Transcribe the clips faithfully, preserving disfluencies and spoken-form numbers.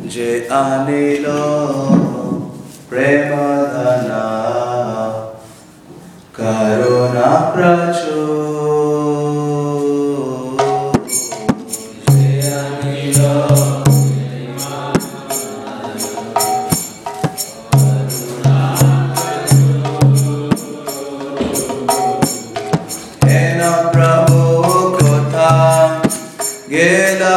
जे अनिलो प्रेमधना करुणा प्रचुर जे अनिलो हेन प्रभु कोथा गेला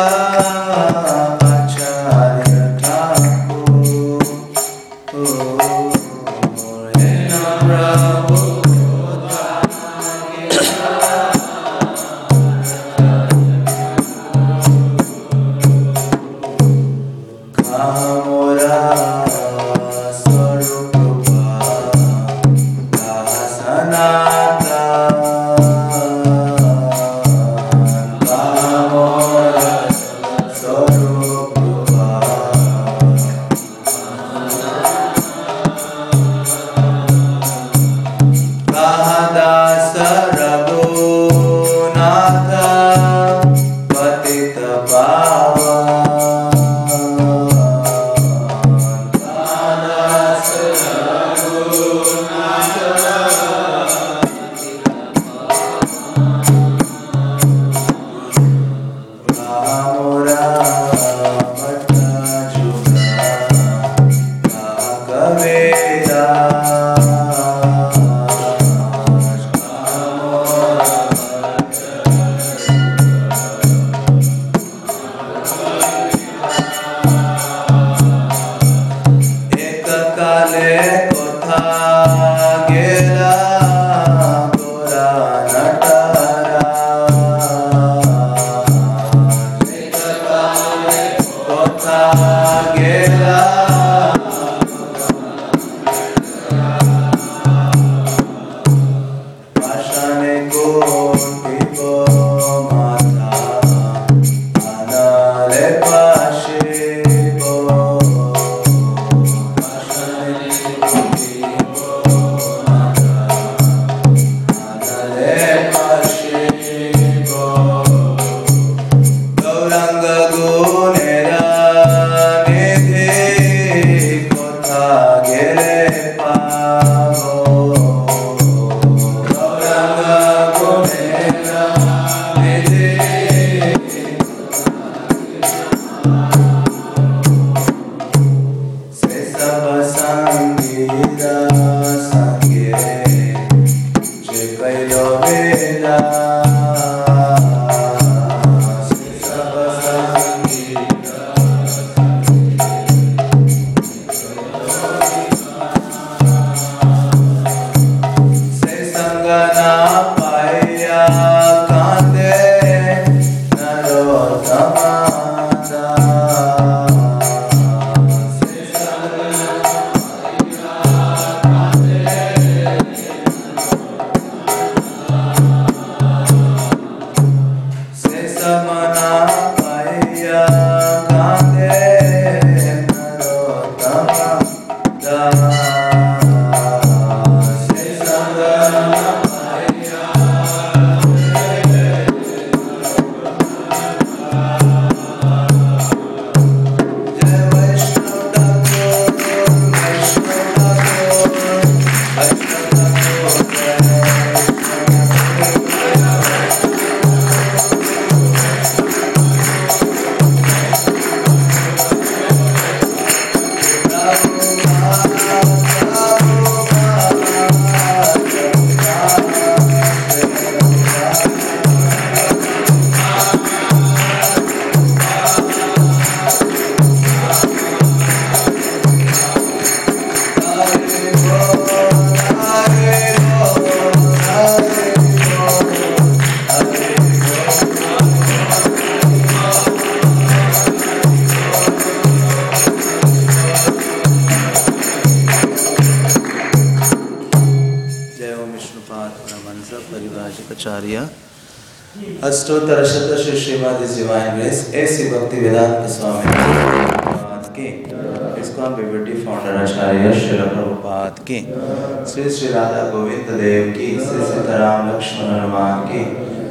अष्टोत्तर शत श्रीमद डिवाइन ग्रेस ऐसी भक्ति वेदांत स्वामी प्रभुपाद की ISKCON liberty founder Acharya Srila Prabhupada की श्री श्री राधा गोविंद देव की श्री सीताराम लक्ष्मण हनुमान की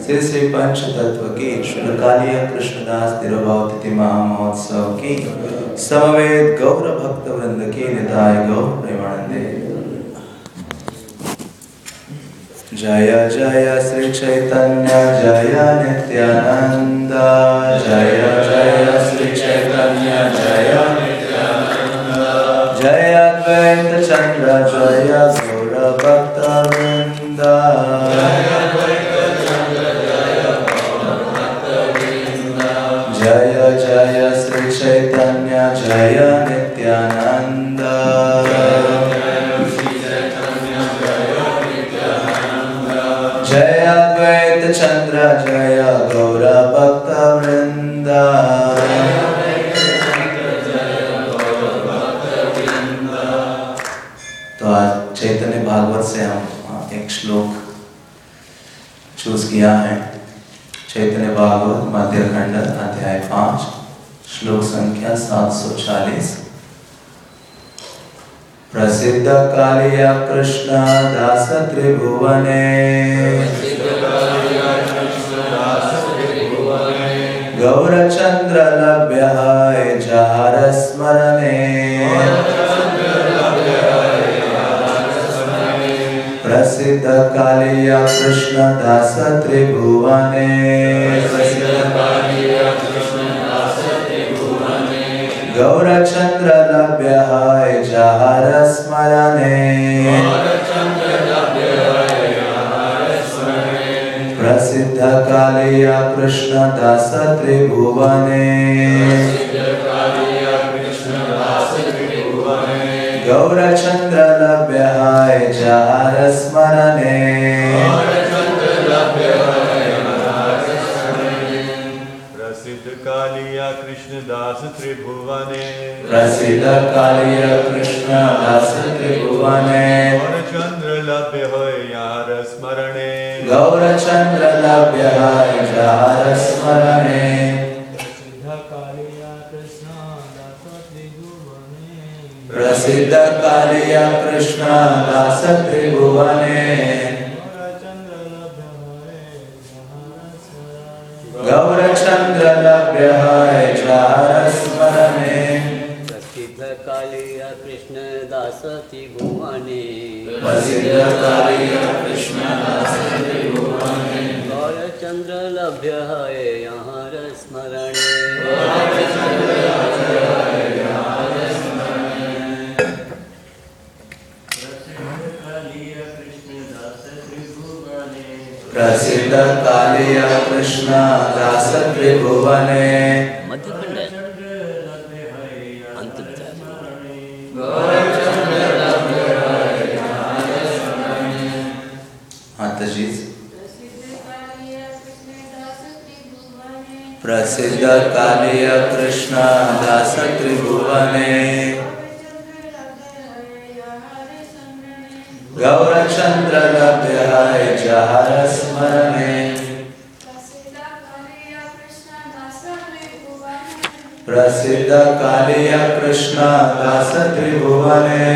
श्री श्री पंच तत्व की श्री कालिया कृष्णदास तिरुभाव तिथि महामहोत्सव की समवेत गौर भक्त वृंद की निताय गौर प्रेमानंदे। जय जय श्री चैतन्य जय नित्यानंद, जय जय श्री चैतन्य जय नित्यानंद, जय अद्वैत चंद्र जय गौर भक्त वृंद, जय अद्वैत चंद्र जय गौर भक्त वृंद, जय जय श्री चैतन्य जय नित्यानंद, जय अद्वैत चंद्र जय गौर भक्त वृंद। तो आज चैतन्य भागवत से हम एक श्लोक चूज किया है। चैतन्य भागवत मध्य खंड अध्याय पांच श्लोक संख्या सात सौ चालीस। प्रसिद्ध कालिया कृष्ण दास त्रिभुवने, गौरचंद्र लभ्य जहर स्मरणे, प्रसिद्ध कालिया कृष्ण दास त्रिभुवने, गौरचंद्र लभ्य जहर स्मरणे, प्रसिद्ध कालिया कृष्ण दास त्रिभुवने, गौरचंद्र लभ्य जहर स्मरणे, कालिया कृष्ण दास त्रिभुवने, प्रसिद्ध कालिया कृष्ण दास त्रिभुवने, गौरचंद्र लभ्य होय यार स्मरणे, गौरचंद्र लभ्य जहर स्मरणे, प्रसिद्ध कालिया कृष्ण दास त्रिभुवने, प्रसिद्ध कालिया कृष्ण दास त्रिभुवने, गौरचंद्र लभ्य जहर स्मरणे, प्रसिद्ध कालिया कृष्ण दास त्रिभुवने, प्रसिद्ध कालिया कृष्ण दास त्रिभुवने, गौरचंद्र लभ्य यहाँ स्मरणे, प्रसिद्ध कालिया कृष्ण दास त्रिभुवने, मध्यखंड अंत प्रसिद्ध कालिया कृष्ण दास त्रिभुवने, गौरचंद्र लभ्य जहर स्मरणे, प्रसिद्ध कालिया कृष्ण दास त्रिभुवने,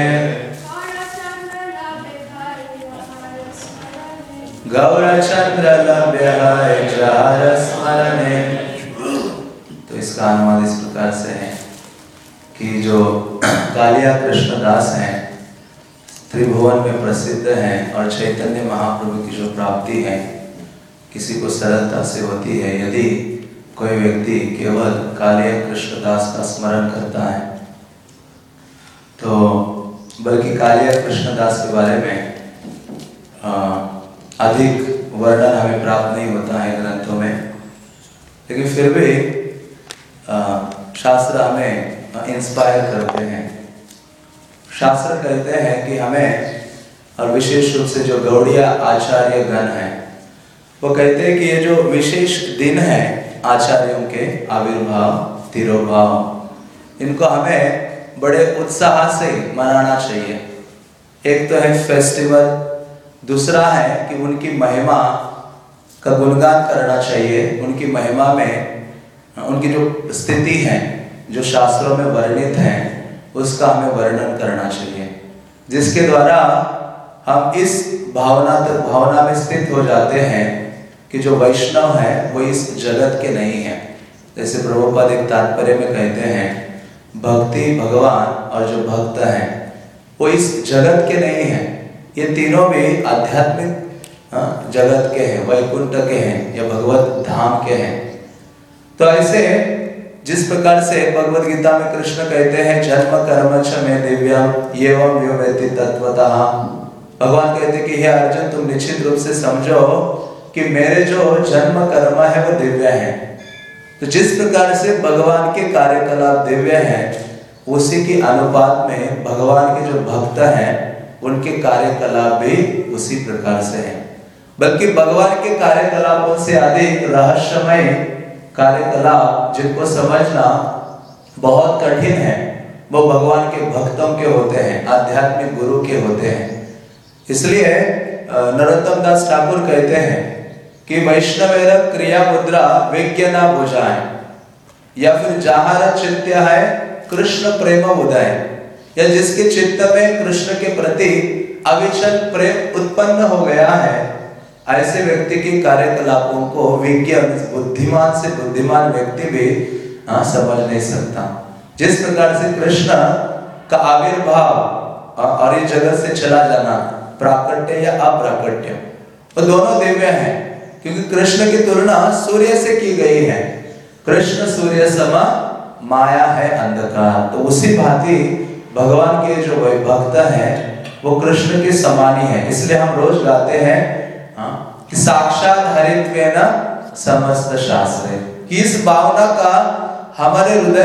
गौरचंद्र लभ्य जहर स्मरणे। तो इसका अनुवाद इस प्रकार से है कि जो कालिया कृष्ण दास हैं त्रिभुवन में प्रसिद्ध हैं और चैतन्य महाप्रभु की जो प्राप्ति है किसी को सरलता से होती है यदि कोई व्यक्ति केवल कालिया कृष्ण दास का स्मरण करता है। तो बल्कि कालिया कृष्ण दास के बारे में आ, अधिक वर्णन हमें प्राप्त नहीं होता है ग्रंथों में, लेकिन फिर भी आ, शास्त्र हमें इंस्पायर करते हैं। शास्त्र कहते हैं कि हमें, और विशेष रूप से जो गौड़िया आचार्य गण हैं वो कहते हैं कि ये जो विशेष दिन है आचार्यों के आविर्भाव तिरोभाव, इनको हमें बड़े उत्साह से मनाना चाहिए। एक तो है फेस्टिवल, दूसरा है कि उनकी महिमा का गुणगान करना चाहिए। उनकी महिमा में उनकी जो स्थिति है जो शास्त्रों में वर्णित है उसका हमें वर्णन करना चाहिए, जिसके द्वारा हम इस भावना भावना में स्थित हो जाते हैं कि जो वैष्णव है वो इस जगत के नहीं है। जैसे प्रभुपाद एक तात्पर्य में कहते हैं, भक्ति, भगवान और जो भक्त है वो इस जगत के नहीं है। ये तीनों भी आध्यात्मिक जगत के हैं, वैकुंठ के हैं या भगवत धाम के हैं। तो ऐसे जिस प्रकार से भगवत गीता में कृष्ण कहते हैं, जन्म कर्म च मे दिव्यम एवं यो वेत्ति तत्वतः। भगवान कहते हैं कि हे अर्जुन, तुम निश्चित रूप से समझो कि मेरे जो जन्म कर्म है वो दिव्य है। तो जिस प्रकार से भगवान के कार्यकलाप दिव्य हैं, उसी के अनुपात में भगवान के जो भक्त हैं उनके कार्यकलाप भी उसी प्रकार से हैं। बल्कि भगवान के कार्यकलापों से अधिक रहस्यमय कार्यकलाप जिनको समझना बहुत कठिन है, वो भगवान के भक्तों के होते हैं, आध्यात्मिक गुरु के होते हैं। इसलिए नरोत्तम दास ठाकुर कहते हैं कि वैष्णवेर क्रिया मुद्रा विज्ञ न बुझाए, या फिर जहार चित्त है कृष्ण प्रेम उदय, या जिसके चित्त में कृष्ण के प्रति अविचल प्रेम उत्पन्न हो गया है, ऐसे व्यक्ति के कार्यकलापों को विज्ञ बुद्धिमान से बुद्धिमान व्यक्ति भी हाँ समझ नहीं सकता। जिस प्रकार से कृष्ण का आविर्भाव और इस जगत से चला जाना, प्राकट्य या अप्राकट्य, वो दोनों दिव्य हैं, क्योंकि कृष्ण की तुलना सूर्य से की गई है। कृष्ण सूर्य समा, माया है अंधकार। तो उसी भांति भगवान के जो भक्त हैं वो कृष्ण के समान ही है। इसलिए हम रोज गाते हैं हाँ, कि साक्षात हरित्वेन समस्त शास्त्रे, कि इस भावना का हमारे हृदय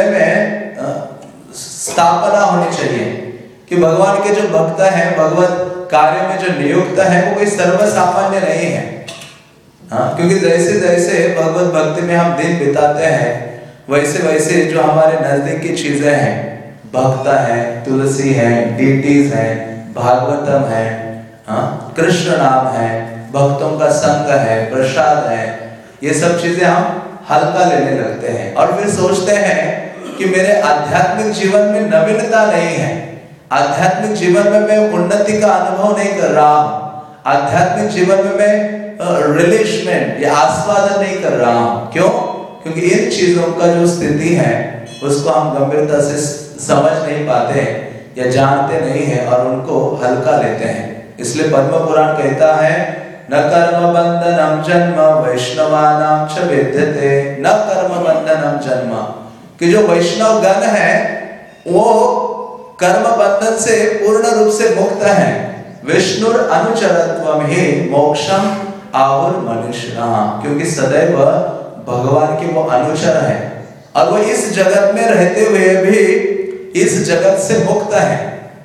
में स्थापना होनी चाहिए कि भगवान के जो भक्त हैं, भगवत कार्य में जो नियुक्त है, वो कोई सर्वसामान्य नहीं है। हाँ, क्योंकि जैसे जैसे भगवत भक्ति में हम दिन बिताते हैं, वैसे वैसे जो हमारे नजदीक की चीजें हैं, भक्त है, तुलसी है, डीटीज है, भागवतम है, हाँ, कृष्ण नाम है, भक्तों का संग है, प्रसाद है, ये सब चीजें हम हल्का लेने लगते हैं और फिर सोचते हैं कि मेरे आध्यात्मिक जीवन में नवीनता नहीं है, आध्यात्मिक जीवन में मैं उन्नति का अनुभव नहीं कर रहा हूँ, आध्यात्मिक जीवन में मैं रिलीशमेंट या आस्वादन नहीं कर रहा हूँ। क्यों? क्योंकि इन चीजों का जो स्थिति है उसको हम गंभीरता से समझ नहीं पाते या जानते नहीं है और उनको हल्का लेते हैं। इसलिए पद्म पुराण कहता है, न कर्म बंधनम जन्म वैष्णवानां च विद्यते, न कर्म बंधनम जन्म, कि जो वैष्णव गण है वो कर्म बंधन से पूर्ण रूप से मुक्त है। विष्णुर अनुचरत्वम ही मोक्षम आहुर मनुष्याः, क्योंकि सदैव भगवान के वो अनुचर है और वो इस जगत में रहते हुए भी इस जगत से मुक्त है।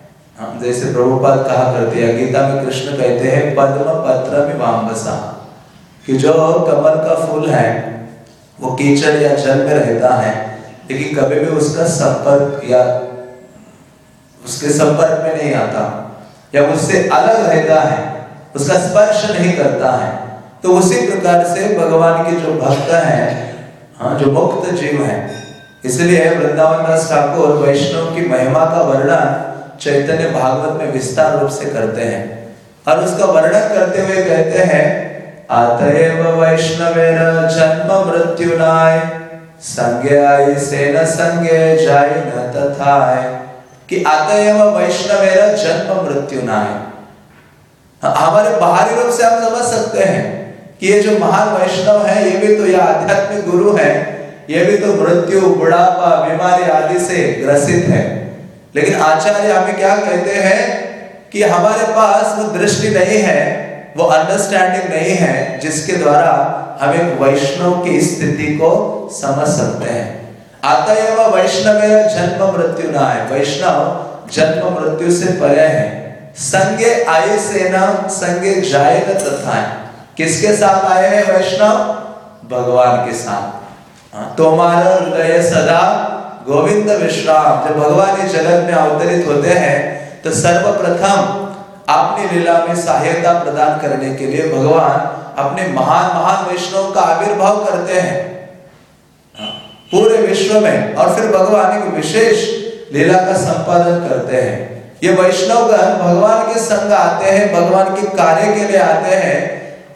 जैसे प्रभुपाद कहा करते हैं, गीता में कृष्ण कहते हैं पद्म पत्र विवाम्बसा, कि जो कमल का फूल है वो कीचड़ या जल में रहता है, लेकिन कभी भी उसका संपर्क या उसके संपर्क में नहीं आता या उससे अलग रहता है, उसका स्पर्श नहीं करता है। तो उसी प्रकार से भगवान के जो भक्त हैं, हाँ, जो मुक्त जीव हैं, इसलिए वृंदावन दास ठाकुर वैष्णव की महिमा का वर्णन चैतन्य भागवत में विस्तार रूप से करते हैं और उसका वर्णन करते हुए कहते हैं, अतएव वैष्णवेर जन्म मृत्युनाय संज्ञाय सेन संज्ञे जाय न तथाय, कि अतएव वैष्णवेर जन्म मृत्युनाय। हमारे बाहरी रूप से आप समझ सकते हैं कि ये जो महान वैष्णव है, ये भी तो यह आध्यात्मिक गुरु है, ये भी तो मृत्यु, बुढ़ापा, बीमारी आदि से ग्रसित है। लेकिन आचार्य हमें क्या कहते हैं कि हमारे पास वो दृष्टि नहीं है, वो अंडरस्टैंडिंग नहीं है जिसके द्वारा हम एक वैष्णव की स्थिति को समझ सकते हैं। अतएव वैष्णवेर जन्म मृत्यु नाय, वैष्णव जन्म मृत्यु से परे है। संगे आये सेना संगे जाए न तथा, किसके साथ आए हैं वैष्णव? भगवान के साथ। तुम्हारा हृदय सदा गोविंद विश्राम। जब भगवान इस जगत में अवतरित होते हैं तो सर्वप्रथम अपनी लीला में सहायता प्रदान करने के लिए भगवान अपने महान महान वैष्णव का आविर्भाव करते हैं पूरे विश्व में, और फिर भगवान एक विशेष लीला का संपादन करते हैं। ये वैष्णवगण भगवान के संग आते हैं, भगवान के कार्य के लिए आते हैं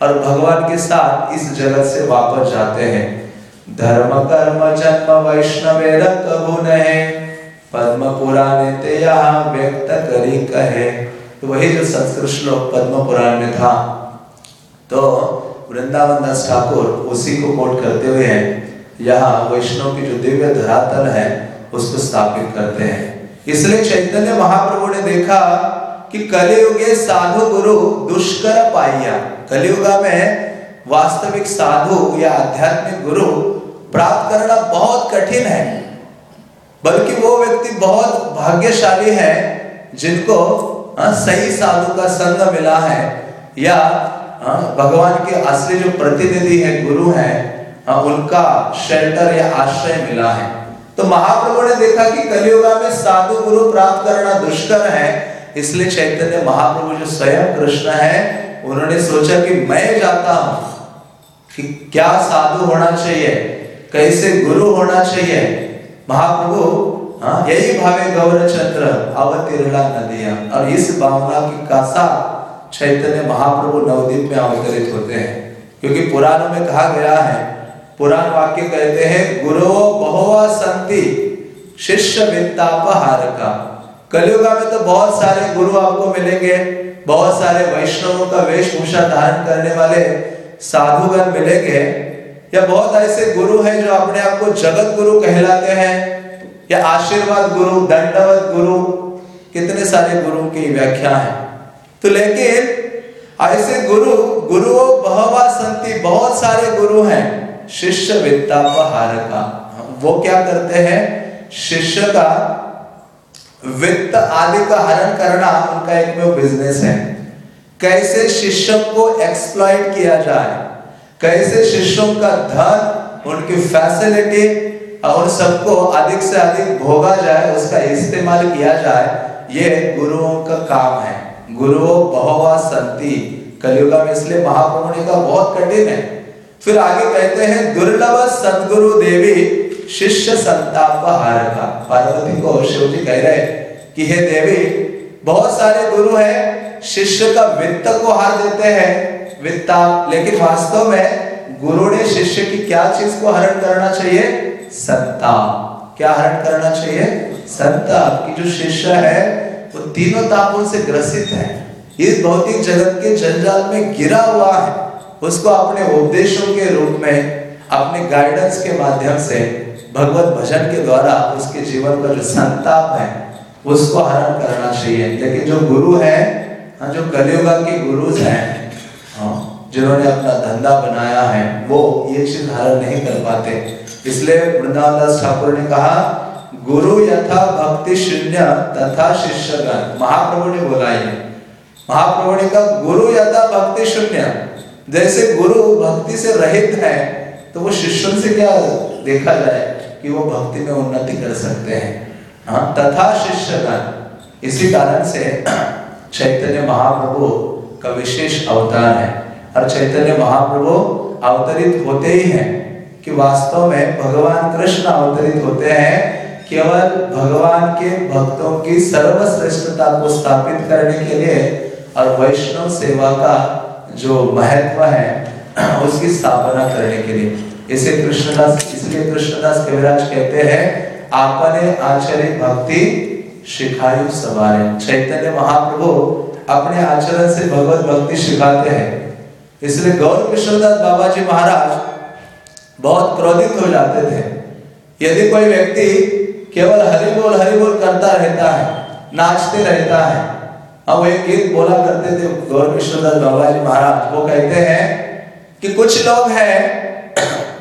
और भगवान के साथ इस जगत से वापस जाते हैं। धर्म कर्म जन्म वैष्णवेर कबू नहे, पद्म पुराणे ते यहाँ व्यक्त करी कहे। तो वही जो संस्कृत श्लोक पद्म पुराण में था, तो वृंदावन दास ठाकुर उसी को कोट करते हुए यहाँ वैष्णव की जो दिव्य धरातल है उसको स्थापित करते हैं। इसलिए चैतन्य महाप्रभु ने देखा कि कलियुगे साधु गुरु दुष्कर पाइया। कलियुगा में वास्तविक साधु या आध्यात्मिक गुरु प्राप्त करना बहुत कठिन है, बल्कि वो व्यक्ति बहुत भाग्यशाली है जिनको आ, सही साधु का संग मिला है, या आ, भगवान के असली जो प्रतिनिधि है गुरु है आ, उनका शेल्टर या आश्रय मिला है। तो महाप्रभु ने देखा कि कलियुगा में साधु गुरु प्राप्त करना दुष्कर है, इसलिए चैतन्य महाप्रभु जो स्वयं कृष्ण है उन्होंने सोचा कि मैं जाता हूं कि क्या साधु होना चाहिए, कैसे गुरु होना चाहिए। महाप्रभु हाँ यही भावे गौरचंद्र अवतीर्णा नदिया, और इस भावना की कासा चैतन्य महाप्रभु नवद्वीप में अवतरित होते हैं। क्योंकि पुराणों में कहा गया है, पुराण वाक्य कहते हैं गुरु बहुवा संति शिष्य वित्तापहारका। कलियुगा में तो बहुत सारे गुरु आपको मिलेंगे, बहुत सारे वैष्णवों का वेशभूषा धारण करने वाले साधुगण मिलेंगे, या बहुत ऐसे गुरु हैं जो अपने आप को जगत गुरु कहलाते हैं, या आशीर्वाद गुरु, दंडवत गुरु, कितने सारे गुरु की व्याख्या है। तो लेकिन ऐसे गुरु गुरुओं बहवा संति, बहुत सारे गुरु हैं। शिष्य वित्तापहारका, वो क्या करते हैं, शिष्य का वित्त आदि का हरण करना उनका एक में बिजनेस है। कैसे शिष्यों को एक्सप्लॉइट किया जाए, कैसे शिष्यों का धन, उनकी फैसिलिटी और सबको अधिक से अधिक भोगा जाए, उसका इस्तेमाल किया जाए, ये गुरुओं का काम है। गुरुओं बहुवा संति, कलियुगा में इसलिए महाप्रभु ने कहा बहुत कठिन है। फिर आगे कहते हैं दुर्लभ सद्गुरु देवी शिष्य संतापहारका। पार्वती को शिव जी कह रहे कि हे देवी, बहुत सारे गुरु हैं, शिष्य का वित्त को हार देते हैं, वित्ता, लेकिन वास्तव में गुरु ने शिष्य की क्या चीज को हरण करना चाहिए, संताप। क्या हरण करना चाहिए, संताप। की जो शिष्य है वो तीनों तापों से ग्रसित है, इस भौतिक जगत के जंजाल में गिरा हुआ है, उसको अपने उपदेशों के रूप में, अपने गाइडेंस के माध्यम से, भगवत भजन के द्वारा उसके जीवन का जो संताप है उसको हरण करना चाहिए। लेकिन जो गुरु है, जो कलियुगा के गुरुज हैं, जिन्होंने अपना धंधा बनाया है, वो ये चीज धारण नहीं कर पाते। इसलिए वृंदावन दास ठाकुर ने कहा गुरु यथा भक्ति शून्य तथा शिष्यगण। महाप्रभु ने बोला ये, महाप्रभु ने कहा गुरु यथा भक्ति शून्य, जैसे गुरु भक्ति से रहित है तो वो शिष्यों से क्या देखा जाए कि वो भक्ति में उन्नति कर सकते हैं। हाँ, तथा शिष्यगण, इसी कारण से चैतन्य महाप्रभु का विशेष अवतार है। और चैतन्य महाप्रभु अवतरित होते ही हैं कि वास्तव में भगवान कृष्ण अवतरित होते हैं केवल भगवान के भक्तों की सर्वश्रेष्ठता को स्थापित करने के लिए, और वैष्णव सेवा का जो महत्व है उसकी स्थापना करने के लिए। इसे कृष्णदास, इसलिए कृष्णदास कविराज कहते हैं आपने आचरे भक्ति शिखायु सवारे। चैतन्य महाप्रभु अपने आचरण से भगवत भक्ति सिखाते हैं। इसलिए गौर कृष्णदास बाबा जी महाराज बहुत क्रोधित हो जाते थे यदि कोई व्यक्ति केवल हरि बोल हरि बोल करता रहता है, नाचते रहता है। अब एक गीत बोला करते थे गौर कृष्णदास बाबा जी महाराज, वो कहते हैं कि कुछ लोग हैं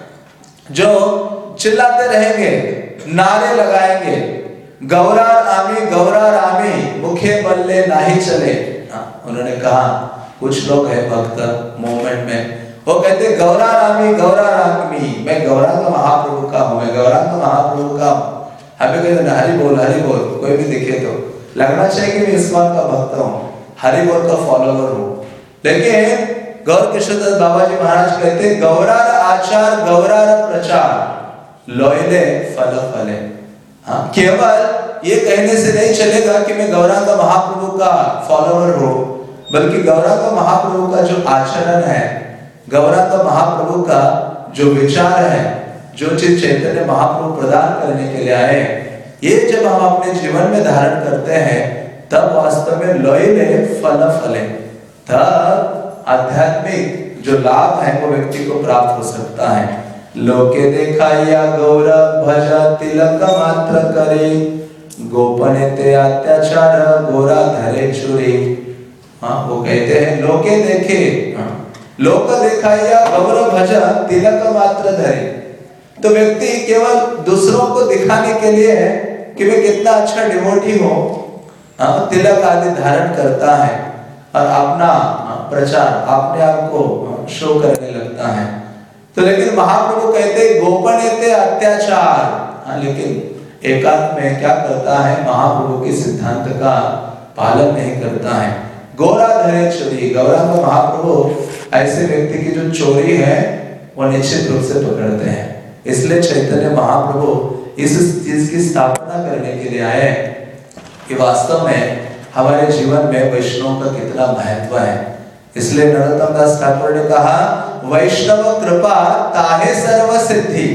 जो चिल्लाते रहेंगे, नारे लगाएंगे, गौरा रामी गौरा रामी मुखे बल्ले नाही चले। उन्होंने कहा कुछ लोग हैं भक्त मूवमेंट में, वो कहते गौरा रामी गौरा रामी, मैं गौरांग महाप्रभु का हूँ, मैं गौरांग महाप्रभु का हूँ। हमें कहते हरि बोल हरि बोल, कोई भी दिखे तो लगना चाहिए कि मैं इस्कॉन का भक्त हूँ, हरि बोल का फॉलोवर हूँ। लेकिन गौर कृष्णदास बाबा जी महाराज कहते गौरार आचार गौरार प्रचार लोयले फल फले। हाँ, केवल ये कहने से नहीं चलेगा कि मैं गौरांग महाप्रभु का फॉलोवर हूँ, बल्कि गौरांग महाप्रभु का जो आचरण है गौरांग महाप्रभु का जो विचार है, जो चीज चैतन्य महाप्रभु प्रदान करने के लिए आए, ये जब हम अपने जीवन में धारण करते हैं तब वास्तव में लौले फल फले, तब आध्यात्मिक जो लाभ है वो व्यक्ति को प्राप्त हो सकता है। लोके देखाया गौरव भजा तिलक मात्र करे, गोपने ते अत्याचार गोरा धरे चुरी। हाँ, वो कहते हैं लोके देखे, लोक देखाया गौरव भजा तिलक मात्र धरे। तो व्यक्ति केवल दूसरों को दिखाने के लिए है कि वे कितना अच्छा डिवोटी हो, तिलक आदि धारण करता है और अपना प्रचार अपने आप को शो करने लगता है। तो लेकिन महाप्रभु कहते गोपनीयते अत्याचार, लेकिन एकांत में क्या करता है, महाप्रभु के सिद्धांत का पालन नहीं करता है। गोरा धरे चोरी, गौरांग महाप्रभु ऐसे व्यक्ति की जो चोरी है वो निश्चित रूप से पकड़ते हैं। इसलिए चैतन्य महाप्रभु इस चीज की स्थापना करने के लिए आए कि वास्तव में हमारे जीवन में वैष्णव का कितना महत्व है। इसलिए नरोत्तम दास ठाकुर ने कहा वैष्णव कृपा ताहे सर्व सिद्धि।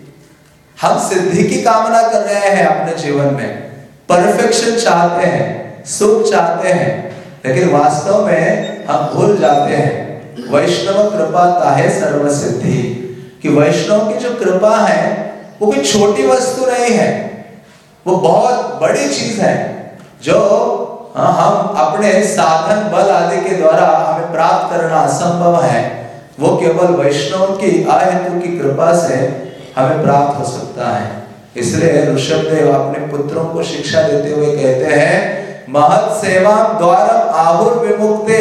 हम सिद्धि की कामना कर रहे हैं अपने जीवन में, परफेक्शन चाहते हैं, सुख चाहते हैं, लेकिन वास्तव में हम भूल जाते हैं वैष्णव कृपा ताहे सर्व सिद्धि, कि वैष्णव की जो कृपा है वो कोई छोटी वस्तु नहीं है, वो बहुत बड़ी चीज है जो हम अपने साधन बल आदि के द्वारा हमें प्राप्त करना असंभव है। वो केवल वैष्णव की अहेतु की कृपा से हमें प्राप्त हो सकता है। इसलिए ऋषभदेव अपने पुत्रों को शिक्षा देते हुए कहते हैं महत् सेवाम द्वारम आहुर विमुक्ते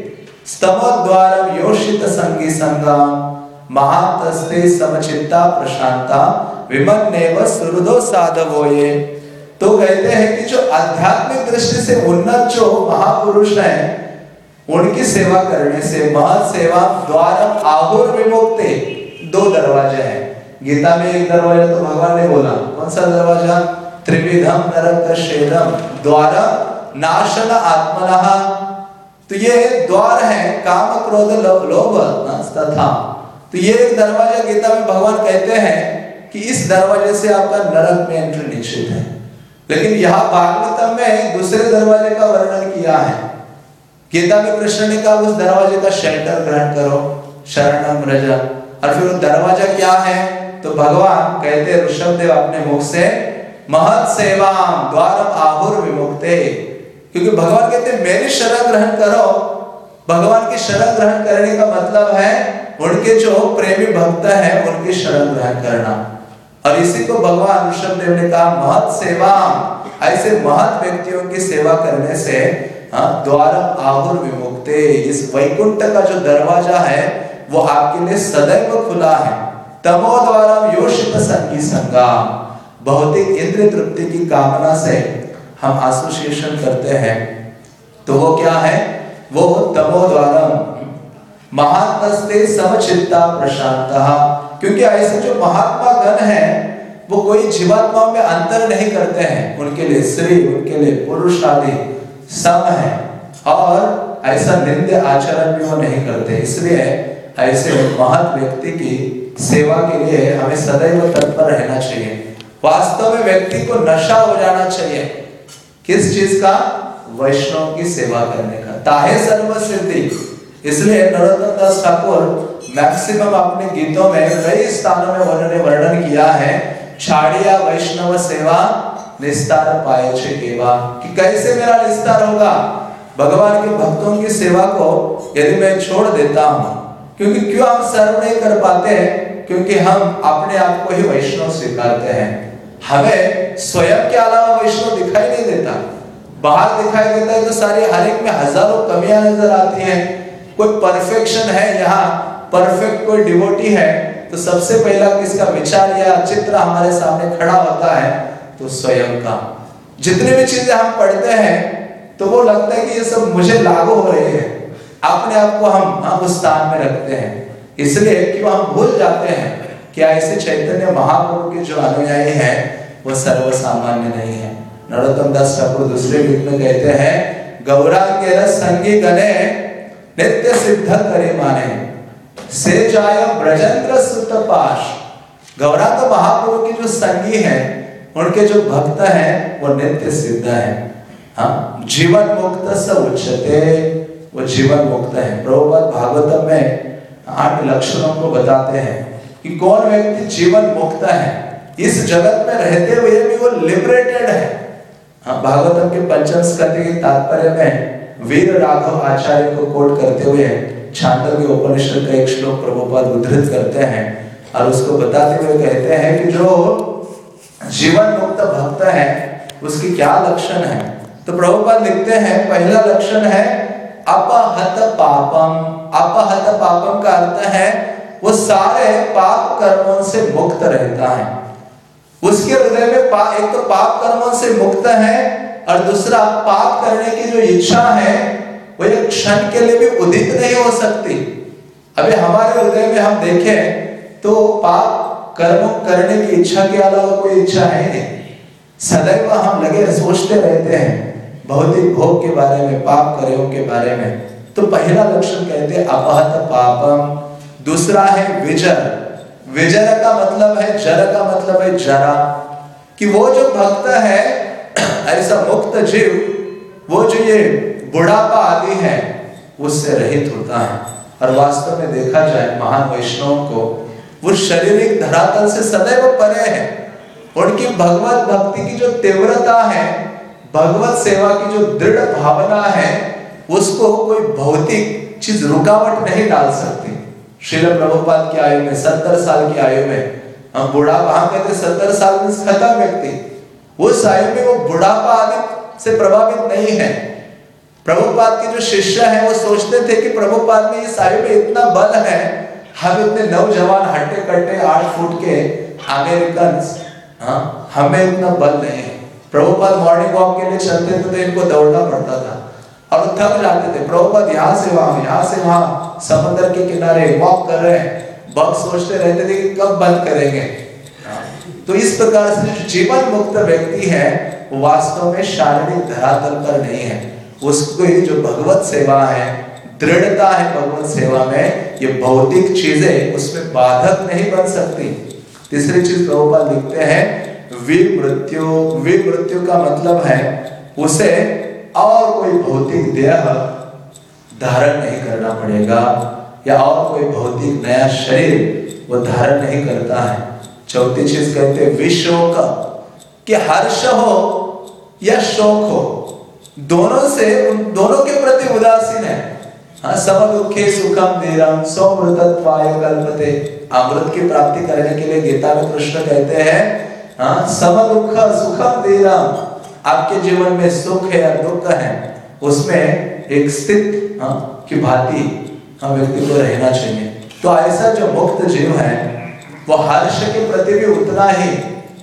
स्तमोद्वारम योषित संगी संगम महातस्ते समचित्ता प्रशांता विमन्नेव सुहृदो साधवोये। तो कहते हैं कि जो आध्यात्मिक दृष्टि से उन्नत जो महापुरुष हैं उनकी सेवा करने से महत् सेवा द्वारम आहुर विमुक्ते, दो दरवाजे हैं। गीता में एक दरवाजा तो भगवान ने बोला, कौन सा दरवाजा, त्रिविधम नरक शेदम द्वारा नाशन आत्मनः। तो ये द्वार है काम क्रोध लोभ तथा। तो ये एक दरवाजा गीता में भगवान कहते हैं कि इस दरवाजे से आपका नरक में एंट्री निश्चित है। लेकिन यहाँ भागवतम में दूसरे दरवाजे का वर्णन किया है। गीता में कृष्ण ने कहा उस दरवाजे का शेल्टर ग्रहण करो, शरणम व्रज। और फिर वो दरवाजा क्या है, तो भगवान कहते हैं ऋषभदेव अपने मुख से महत् सेवाम द्वारम आहुर विमुक्ते, क्योंकि भगवान कहते हैं मेरी शरण ग्रहण करो। भगवान की शरण ग्रहण करने का मतलब है उनके जो प्रेमी भक्त हैं उनकी शरण ग्रहण करना। और इसी को भगवान ऋषभदेव ने कहा महत् सेवा, ऐसे महत् व्यक्तियों की सेवा करने से द्वारम आहुर विमुक्ते, इस वैकुंठ का जो दरवाजा है वो आपके लिए सदैव खुला है। तमो द्वारम योषित संगी संगा, भौतिक इंद्रिय तृप्ति की कामना से हम एसोसिएशन करते हैं, तो वो क्या है, वो तमो द्वारम महात्मस्ते समचित्ता प्रशांतः, क्योंकि ऐसे जो महात्मा गण हैं वो कोई जीवात्माओं में अंतर नहीं करते हैं, उनके लिए स्त्री उनके लिए पुरुष आदि सम है, और ऐसा निंद्य आचरण भी वो नहीं करते। इसलिए ऐसे महत् व्यक्ति की सेवा के लिए हमें सदैव तत्पर रहना चाहिए। वास्तव में व्यक्ति को नशा हो जाना चाहिए किस चीज का, वैष्णव की सेवा करने का, ताहे सर्व सिद्धि। इसलिए नरोत्तम दास ठाकुर मैक्सिमम अपने गीतों में कई स्थानों में उन्होंने वर्णन किया है छाड़िया वैष्णव सेवा निस्तार पाए छे केवा, कि कैसे मेरा निस्तार होगा भगवान के भक्तों की सेवा को यदि मैं छोड़ देता हूँ। क्योंकि क्यों हम सर्व नहीं कर पाते, क्योंकि हम अपने आप को ही वैष्णव स्वीकारते हैं। हमें स्वयं के अलावा वैष्णव दिखाई नहीं देता, बाहर दिखाई देता है तो सारी हर एक में हजारों कमियां नजर आती हैं। कोई परफेक्शन है, यहाँ परफेक्ट कोई डिवोटी है तो सबसे पहला किसका विचार या चित्र हमारे सामने खड़ा होता है, तो स्वयं का। जितने भी चीजें हम पढ़ते हैं तो वो लगता है कि ये सब मुझे लागू हो रही है, अपने आप को हम हम उस स्थान में रखते हैं। इसलिए कि हम भूल जाते हैं कि ऐसे चैतन्य महाप्रभु के जो अनुयायी हैं वो सर्वसामान्य नहीं है। नरोत्तम दास ठाकुर दूसरे गीत में कहते हैं गौरांग रस संगी गणे नित्य सिद्ध करे माने, से जाय ब्रजेंद्र सुत पाश। गौरांग महाप्रभु की जो संगी है, उनके जो भक्त हैं, वो नित्य सिद्ध है। हाँ, जीवन मुक्त स उच्यते, वो जीवन मुक्त है। प्रभुपाद भागवतम में आठ लक्षणों को बताते हैं कि कौन व्यक्ति जीवन मुक्त है, इस जगत में रहते हुए भी वो लिबरेटेड है। हाँ, भागवतम के पंचम स्कंद के तात्पर्य में वीर राघव आचार्य को कोट करते हुए छांदोग्य उपनिषद का एक श्लोक प्रभुपाद उद्धृत करते हैं और उसको बताते हुए कहते हैं कि जो जीवन मुक्त भक्त है उसकी क्या लक्षण है। तो प्रभुपाद लिखते हैं, पहला लक्षण है अपहत पापम। अपहत पापम का अर्थ है वो सारे पाप कर्मों से मुक्त रहता है। उसके हृदय में पा, एक तो पाप कर्मों से मुक्त है और दूसरा पाप करने की जो इच्छा है वो एक क्षण के लिए भी उदित नहीं हो सकती। अभी हमारे हृदय में हम देखें तो पाप कर्म करने की इच्छा के अलावा कोई इच्छा है नहीं। सदैव हम लगे सोचते रहते हैं भौतिक भोग के बारे में, पाप कर्मों के बारे में। तो पहला लक्षण कहते हैं अपहत पापम। दूसरा है विजर। विजर का मतलब है, जर का मतलब है जरा, कि वो जो भक्त है ऐसा मुक्त जीव, वो जो ये बुढ़ापा आदि है उससे रहित होता है। और वास्तव में देखा जाए महान वैष्णव को, वो शारीरिक धरातल से सदैव परे है। उनकी भगवत भक्ति की जो तीव्रता है, भगवत सेवा की जो दृढ़ भावना है, उसको कोई भौतिक चीज रुकावट नहीं डाल सकती। श्रील प्रभुपाद की आयु में, सत्तर साल की आयु में, हम बुढ़ापा, हम कहते सत्तर साल में खत्म व्यक्ति, उस आयु में वो बुढ़ापा आदि से प्रभावित नहीं है। प्रभुपाद के जो शिष्य हैं वो सोचते थे कि प्रभुपाद में इस आयु में इतना बल है, हम इतने नौजवान हट्टे कट्टे आठ फुट के अमेरिकन, हाँ, हमें इतना बल नहीं है। प्रभुपाद मॉर्निंग वॉक के लिए चलते थे तो इनको दौड़ना पड़ता था और थक जाते थे। प्रभुपाद यहाँ से वहां, यहाँ से वहां समुद्र के किनारे वॉक कर रहे हैं, भक्त सोचते रहते थे कि कब बंद करेंगे। तो इस प्रकार से जो जीवन मुक्त व्यक्ति है वो वास्तव में शारीरिक धरातल पर नहीं है। उसको ये जो भगवत सेवा है, दृढ़ता है भगवत सेवा में, ये भौतिक चीजें उसमें बाधक नहीं बन सकती। तीसरी चीज प्रभुपाद लिखते हैं विमृत्यु। विमृत्यु का मतलब है उसे और कोई भौतिक देह धारण नहीं करना पड़ेगा, या और कोई भौतिक नया शरीर वो धारण नहीं करता है। चौथी चीज कहते हैं विशोक, कि हर्ष हो या शोक हो, दोनों से, उन दोनों के प्रति उदासीन है। हाँ, सम दुखे सुखम धीरम सोमृतत्वाय कल्पते। अमृत की प्राप्ति करने के लिए गीता में कृष्ण कहते हैं, हाँ, सम दुख सुखम धीरम, आपके जीवन में सुख है या दुख है, उसमें एक स्थित, हाँ, की भांति हम व्यक्ति को रहना चाहिए। तो ऐसा जो मुक्त जीव है वो हर्ष के प्रति भी उतना ही,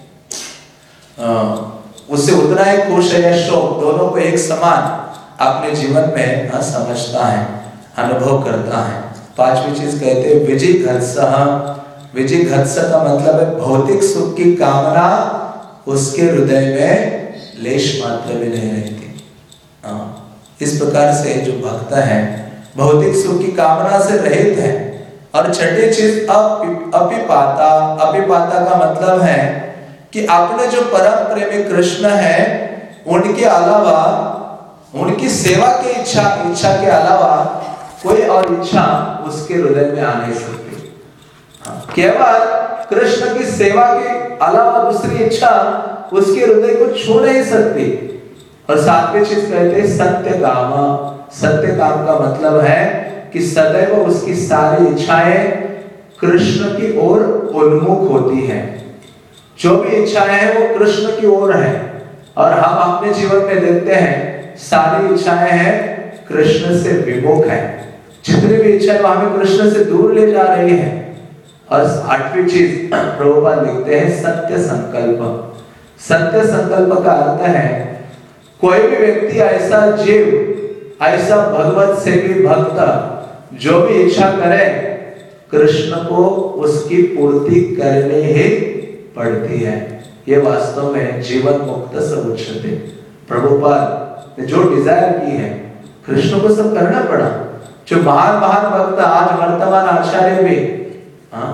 उससे उतना ही खुश है या शोक, दोनों को एक समान अपने जीवन में, हाँ, समझता है, अनुभव करता है। पांचवी चीज कहते हैं विजिघत्सः। विजिघत्सः का मतलब है भौतिक सुख की कामना उसके हृदय में लेश मात्र भी नहीं रहती। हाँ, इस प्रकार से जो भक्त है भौतिक सुख की कामना से रहित है। और छठी चीज अपिपाता। अपिपाता का मतलब है कि अपने जो परम प्रेमी कृष्ण है उनके अलावा, उनकी सेवा की इच्छा इच्छा के अलावा कोई और इच्छा उसके हृदय में आ नहीं सकती। केवल कृष्ण की सेवा के अलावा दूसरी इच्छा उसके हृदय को छू नहीं सकती। और सातवीं चीज कहते हैं सत्य काम। सत्य काम का मतलब है कि सदैव उसकी सारी इच्छाएं कृष्ण की ओर उन्मुख होती हैं। जो भी इच्छाएं हैं वो कृष्ण की ओर है। और हम अपने जीवन में देखते हैं सारी इच्छाएं हैं कृष्ण से विमुख है। जितनी भी इच्छाएं वो हमें कृष्ण से दूर ले जा रही है। और आठवीं चीज प्रभुपाद लिखते हैं सत्य संकल्प। सत्य संकल्प का अर्थ है कोई भी व्यक्ति ऐसा जीव, ऐसा भगवत सेवी भक्त जो भी इच्छा करे कृष्ण को उसकी पूर्ति करनी ही पड़ती है। ये वास्तव में जीवन मुक्त सब उच्चते। प्रभुपाद ने जो डिजायर की है कृष्ण को सब करना पड़ा। जो महान महान भक्त आज वर्तमान आचार्य भी हाँ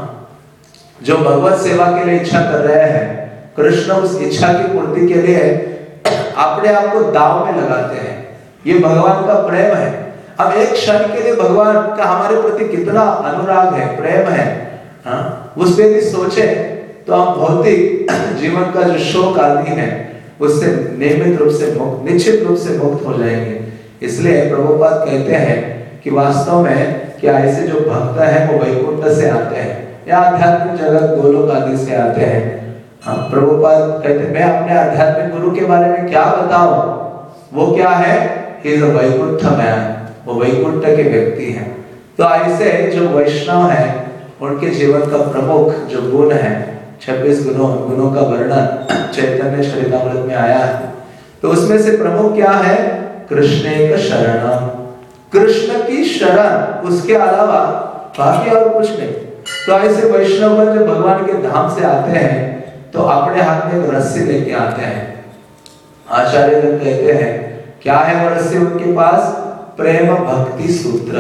जो भगवत सेवा के लिए इच्छा कर रहे हैं, कृष्ण उस इच्छा की पूर्ति के लिए अपने आप को दाव में लगाते हैं। ये भगवान का प्रेम है। अब एक क्षण के लिए भगवान का हमारे प्रति कितना अनुराग है, प्रेम है, हाँ उस पे भी सोचे तो हम भौतिक जीवन का जो शोक आदि है उससे नियमित रूप से मुक्त, निश्चित रूप से मुक्त हो जाएंगे। इसलिए प्रभुपाद कहते हैं कि वास्तव में कि ऐसे जो भक्त हैं वो वैकुंठ से आते हैं या आध्यात्मिक जगत गोलोक आदि से आते हैं। हाँ प्रभुपाद कहते हैं मैं अपने आध्यात्मिक गुरु के बारे में क्या बताऊं, वो क्या है, he is a Vaikuntha man, वो वैकुंठ के व्यक्ति हैं। तो ऐसे जो वैष्णव हैं उनके जीवन का प्रमुख जो गुण है, छब्बीस गुणों गुणों का वर्णन चैतन्य चरितामृत में आया है। तो उसमें से प्रमुख क्या है, कृष्णेक शरणम, कृष्ण की शरण, उसके अलावा बाकी और कुछ नहीं। तो ऐसे वैष्णव जब भगवान के धाम से आते हैं तो अपने हाथ में एक रस्सी लेके आते हैं। आचार्य लोग कहते हैं क्या है वो रस्सी उनके पास, प्रेम भक्ति सूत्र।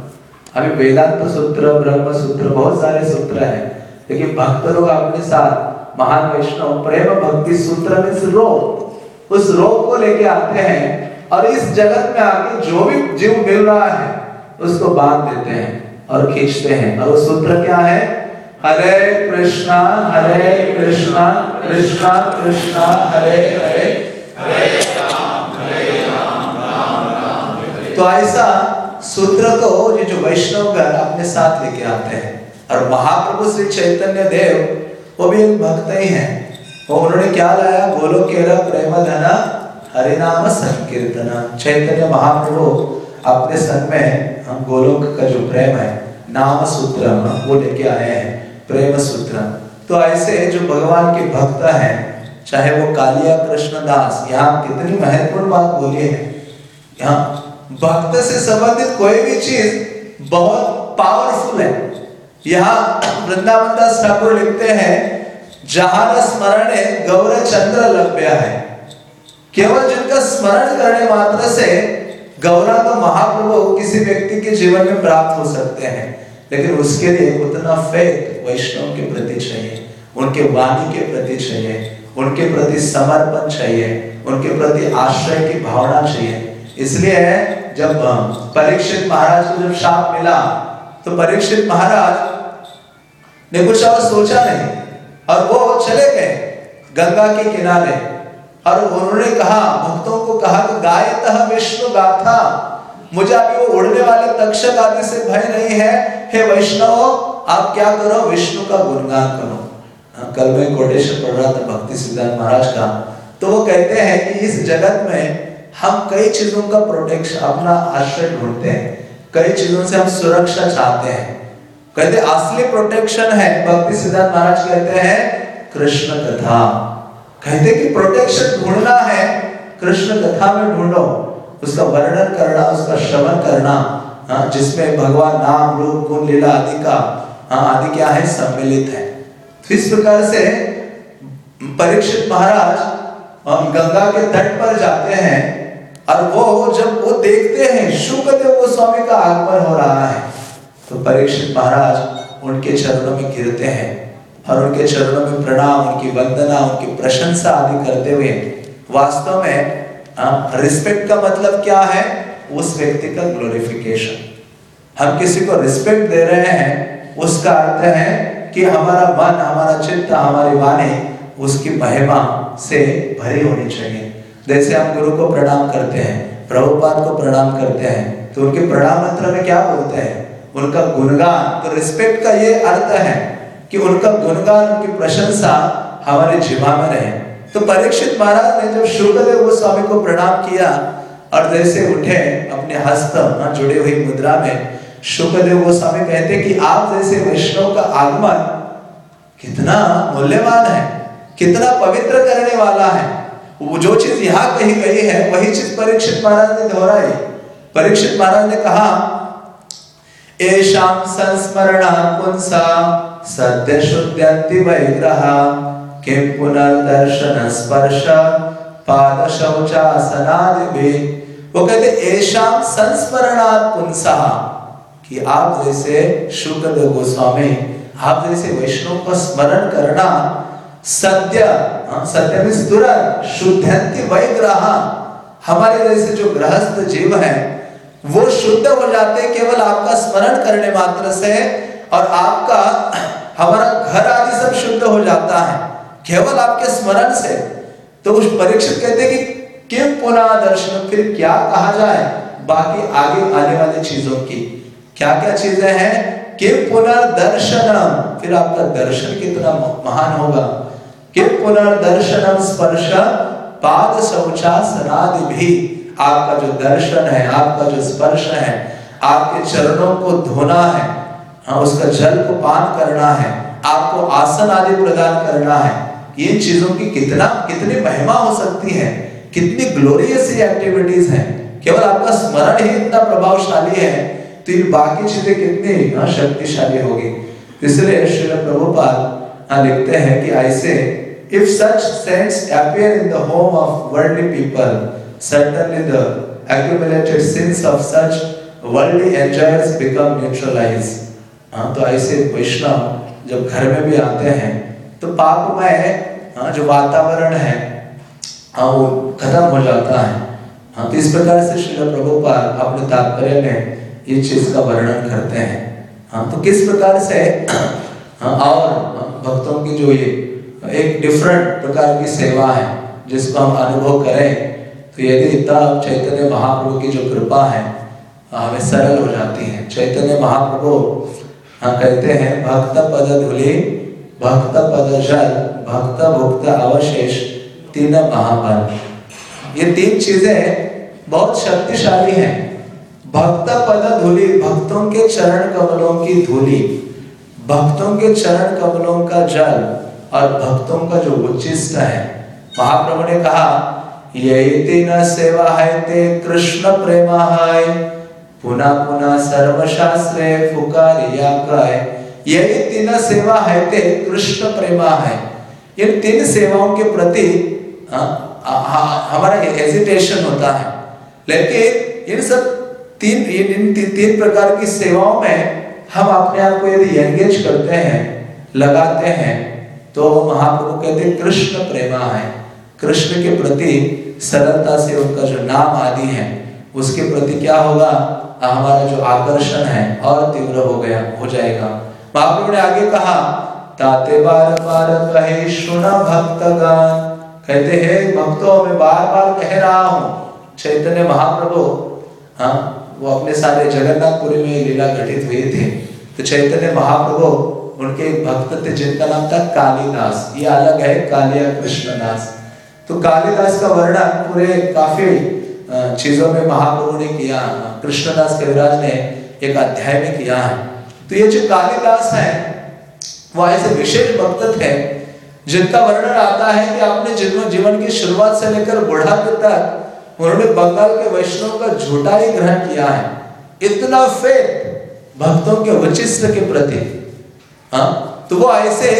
अभी वेदांत सूत्र, ब्रह्म सूत्र, बहुत सारे सूत्र हैं, लेकिन भक्त लोग अपने साथ महान वैष्णव प्रेम भक्ति सूत्र में रोप, उस रोप को लेके आते हैं और इस जगत में आके जो भी जीव मिल रहा है उसको बांध देते हैं और खींचते हैं। और वो सूत्र क्या है, हरे कृष्णा हरे कृष्णा कृष्णा कृष्णा हरे हरे हरे राम हरे राम राम राम। तो ऐसा सूत्र को ये जो वैष्णवगण अपने साथ लेके आते हैं। और महाप्रभु श्री चैतन्य देव वो भी एक भक्त ही हैं। वो उन्होंने क्या लाया, गोलोकेरा प्रेम धना हरिनाम संकीर्तना। चैतन्य महाप्रभु अपने संग में हम गोलोक का जो प्रेम है नाम सूत्र वो लेके आए हैं, प्रेम सूत्र। तो ऐसे जो भगवान के भक्त हैं, चाहे वो कालिया कृष्णदास, यहाँ कितनी महत्वपूर्ण बात बोली है, यहाँ भक्त से संबंधित कोई भी चीज बहुत पावरफुल है। यहाँ वृंदावन दास ठाकुर लिखते हैं जहां स्मरण गौर चंद्र लभ्य है, केवल जिनका स्मरण करने मात्र से गौरव महाप्रभु किसी व्यक्ति के जीवन में प्राप्त हो सकते हैं। लेकिन उसके लिए उतना फेथ वैष्णव के प्रति चाहिए, उनके वाणी के प्रति चाहिए, उनके प्रति समर्पण चाहिए, उनके प्रति आश्रय की भावना चाहिए। इसलिए जब परीक्षित महाराज को जब शाप मिला तो परीक्षित महाराज ने कुछ और सोचा नहीं और वो चले गए गंगा के किनारे और उन्होंने कहा, भक्तों को कहा कि गायतः विष्णु गाथा, मुझे अभी वो उड़ने वाले तक्षक आदि से भय नहीं है। हे वैष्णव आप क्या करो, विष्णु का गुणगान करो। कल मैं कोटेश्वर पढ़ रहा था भक्ति सिद्धांत महाराज का, तो वो कहते हैं कि इस जगत में हम कई चीजों का प्रोटेक्शन, अपना आश्रय ढूंढते हैं, कई चीजों से हम सुरक्षा चाहते हैं। कहते असली प्रोटेक्शन है, भक्ति सिद्धांत महाराज कहते हैं कृष्ण कथा। कहते कि प्रोटेक्शन ढूंढना है, कृष्ण कथा में ढूंढो, उसका वर्णन करना, उसका श्रवण करना, हाँ, जिसमें भगवान नाम रूप गुण लीला आदि का हाँ आदि क्या है सम्मिलित है। तो इस प्रकार से परीक्षित महाराज गंगा के तट पर जाते हैं और वो जब वो देखते हैं शुकदेव गोस्वामी का आगमन हो रहा है तो परीक्षित महाराज उनके चरणों में गिरते हैं और उनके चरणों में प्रणाम, उनकी वंदना, उनकी प्रशंसा आदि करते हुए, वास्तव में रिस्पेक्ट का मतलब क्या है, उस व्यक्ति का ग्लोरिफिकेशन। हम किसी को रिस्पेक्ट दे रहे हैं, उसका अर्थ है कि हमारा मन, हमारा चित्त, हमारी वाणी उसकी महिमा से भरी होनी चाहिए। जैसे हम गुरु को प्रणाम करते हैं, प्रभुपाद को प्रणाम करते हैं, तो उनके प्रणाम मंत्र में क्या बोलते हैं, उनका गुणगान। तो रिस्पेक्ट का ये अर्थ है कि उनका गुणगान, उनकी प्रशंसा हमारे जीवा में रहे। तो परीक्षित महाराज ने जब शुकदेव गोस्वामी को प्रणाम किया और जैसे उठे अपने हस्त जुड़े हुई मुद्रा में, शुकदेव गोस्वामी कहते कि आप जैसे वैष्णव का आगमन कितना मूल्यवान है, कितना पवित्र करने वाला है। वो जो चीज यहाँ कही गई है वही चीज परीक्षित महाराज ने दोहराई। परीक्षित महाराज ने कहा एषां संस्मरणा पुंसा सद्य शुद्ध्यन्ति वैग्रहा किं पुनर्दर्शन स्पर्श पाद शौचासनादिभिः। वो कहते एषां संस्मरणात् पुंसा, कि आप जैसे शुकदेव गोस्वामी, आप जैसे वैष्णव का स्मरण करना सत्य, सत्य में तुरंत शुद्धंति वैग्रहा, हमारे जैसे जो गृहस्थ जीव हैं वो शुद्ध हो जाते केवल आपका स्मरण करने मात्र से, और आपका हमारा घर आदि सब शुद्ध हो जाता है केवल आपके स्मरण से। तो उस परीक्षित कहते हैं कि किम पुनः दर्शन, फिर क्या कहा जाए बाकी आगे आने वाली चीजों की, क्या क्या चीजें हैं, किम पुनः दर्शनम, फिर आपका दर्शन कितना महान होगा, किम पुनः दर्शनम स्पर्श पाद शौचासनादि भी, आपका जो दर्शन है, आपका जो स्पर्श है, आपके चरणों को धोना है, हाँ उसका जल को पान करना है, आपको आसन आदि प्रदान करना है, ये चीजों की कितना कितनी महिमा हो सकती है, कितनी ग्लोरियस ये एक्टिविटीज हैं, केवल आपका स्मरण ही इतना प्रभावशाली है तो ये बाकी चीजें कितनी शक्तिशाली होगी। इसलिए श्रील प्रभुपाद लिखते हैं कि ऐसे if such saints appear in the home of worldly people, certainly the accumulated sins of such worldly enjoyers become neutralized। हाँ तो ऐसे वैष्णव जब घर में भी आते हैं तो पापमय हाँ जो वातावरण है हाँ वो खत्म हो जाता है। हाँ तो इस प्रकार से श्रील प्रभुपाद अपने तात्पर्य में ये चीज का वर्णन करते हैं। हाँ तो किस प्रकार से हाँ और भक्तों की जो ये एक डिफरेंट प्रकार की सेवा है जिसको हम अनुभव करें, तो यदि तब चैतन्य महाप्रभु की जो कृपा है हमें सरल हो जाती है। चैतन्य महाप्रभु हाँ कहते हैं भक्त पद धूलि भक्त पद जल भक्त भुक्त अवशेष तीन महाबल, ये तीन चीजें बहुत शक्तिशाली हैं। भक्त पद धूलि, भक्तों के चरण कमलों की धूलि, भक्तों के चरण कमलों का जल और भक्तों का जो उच्चिष्ट है। महाप्रभु ने कहा यही तीन सेवा है ते कृष्ण प्रेमा है, पुनः पुनः सर्वशास्त्रे फुकारिया गाय। यही तीन सेवा है ते कृष्ण प्रेमा है। इन तीन सेवाओं के प्रति हमारा हेजिटेशन होता है, लेकिन इन सब तीन इन ती, तीन प्रकार की सेवाओं में हम अपने आप को यदि एंगेज करते हैं, लगाते हैं, तो महाप्रभु कहते हैं कृष्ण प्रेमा है। कृष्ण के प्रति सरलता से उनका जो नाम आदि है उसके प्रति क्या होगा, हमारा जो आकर्षण है और तीव्र हो गया हो जाएगा। महाप्रभु ने आगे कहा ताते बार बार कहे सुना भक्तगण, कहते हैं भक्तों में बार बार कह रहा हूँ। चैतन्य महाप्रभु हाँ वो अपने सारे जगन्नाथपुरी में लीला घटित हुई थी, तो चैतन्य महाप्रभु उनके एक भक्त थे जिनका नाम था कालिदास, ये अलग है कालिया कृष्णदास। तो कालिदास का वर्णन पूरे काफी चीजों में महाप्रभु ने किया, कृष्णदास कविराज ने एक अध्याय में किया है। तो ये जो कालिदास है वो ऐसे विशेष भक्त थे जिनका वर्णन आता है कि अपने जीवन जीवन की शुरुआत से लेकर बुढ़ापे तक उन्होंने बंगाल के वैष्णव का झूठा ही ग्रहण किया है। इतना फेथ भक्तों के वचिष्ठ के प्रति। हाँ तो वो ऐसे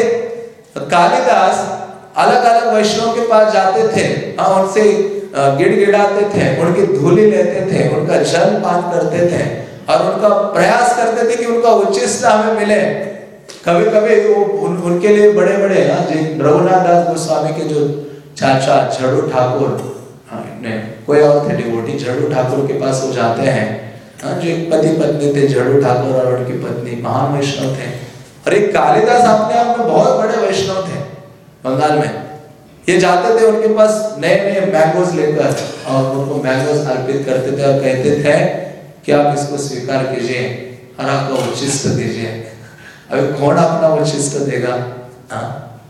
कालिदास अलग अलग वैष्णव के पास जाते थे, हाँ उनसे गिड़गिड़ाते थे, उनकी धूली लेते थे, उनका जल पान करते थे और उनका प्रयास करते थे कि उनका उच्चिष्ट हमें मिले। कभी कभी वो उन, उनके लिए बड़े बड़े हाँ जी रघुनाथ दास गोस्वामी के जो चाचा झड़ू ठाकुर हाँ ने कोई और थे डिवोटी, झड़ू ठाकुर के पास वो जाते हैं। हाँ जो एक पति पत्नी थे झड़ू ठाकुर और उनकी पत्नी, महान वैष्णव थे। और एक कालिदास अपने आप में बहुत बड़े वैष्णव थे बंगाल में। ये जाते थे उनके पास नए नए मैंगोज लेकर और उनको मैंगोज अर्पित करते थे और कहते थे कि आप इसको स्वीकार कीजिए और आपको उच्चिष्ट दीजिए। अभी कौन अपना उच्चिष्ट देगा? हाँ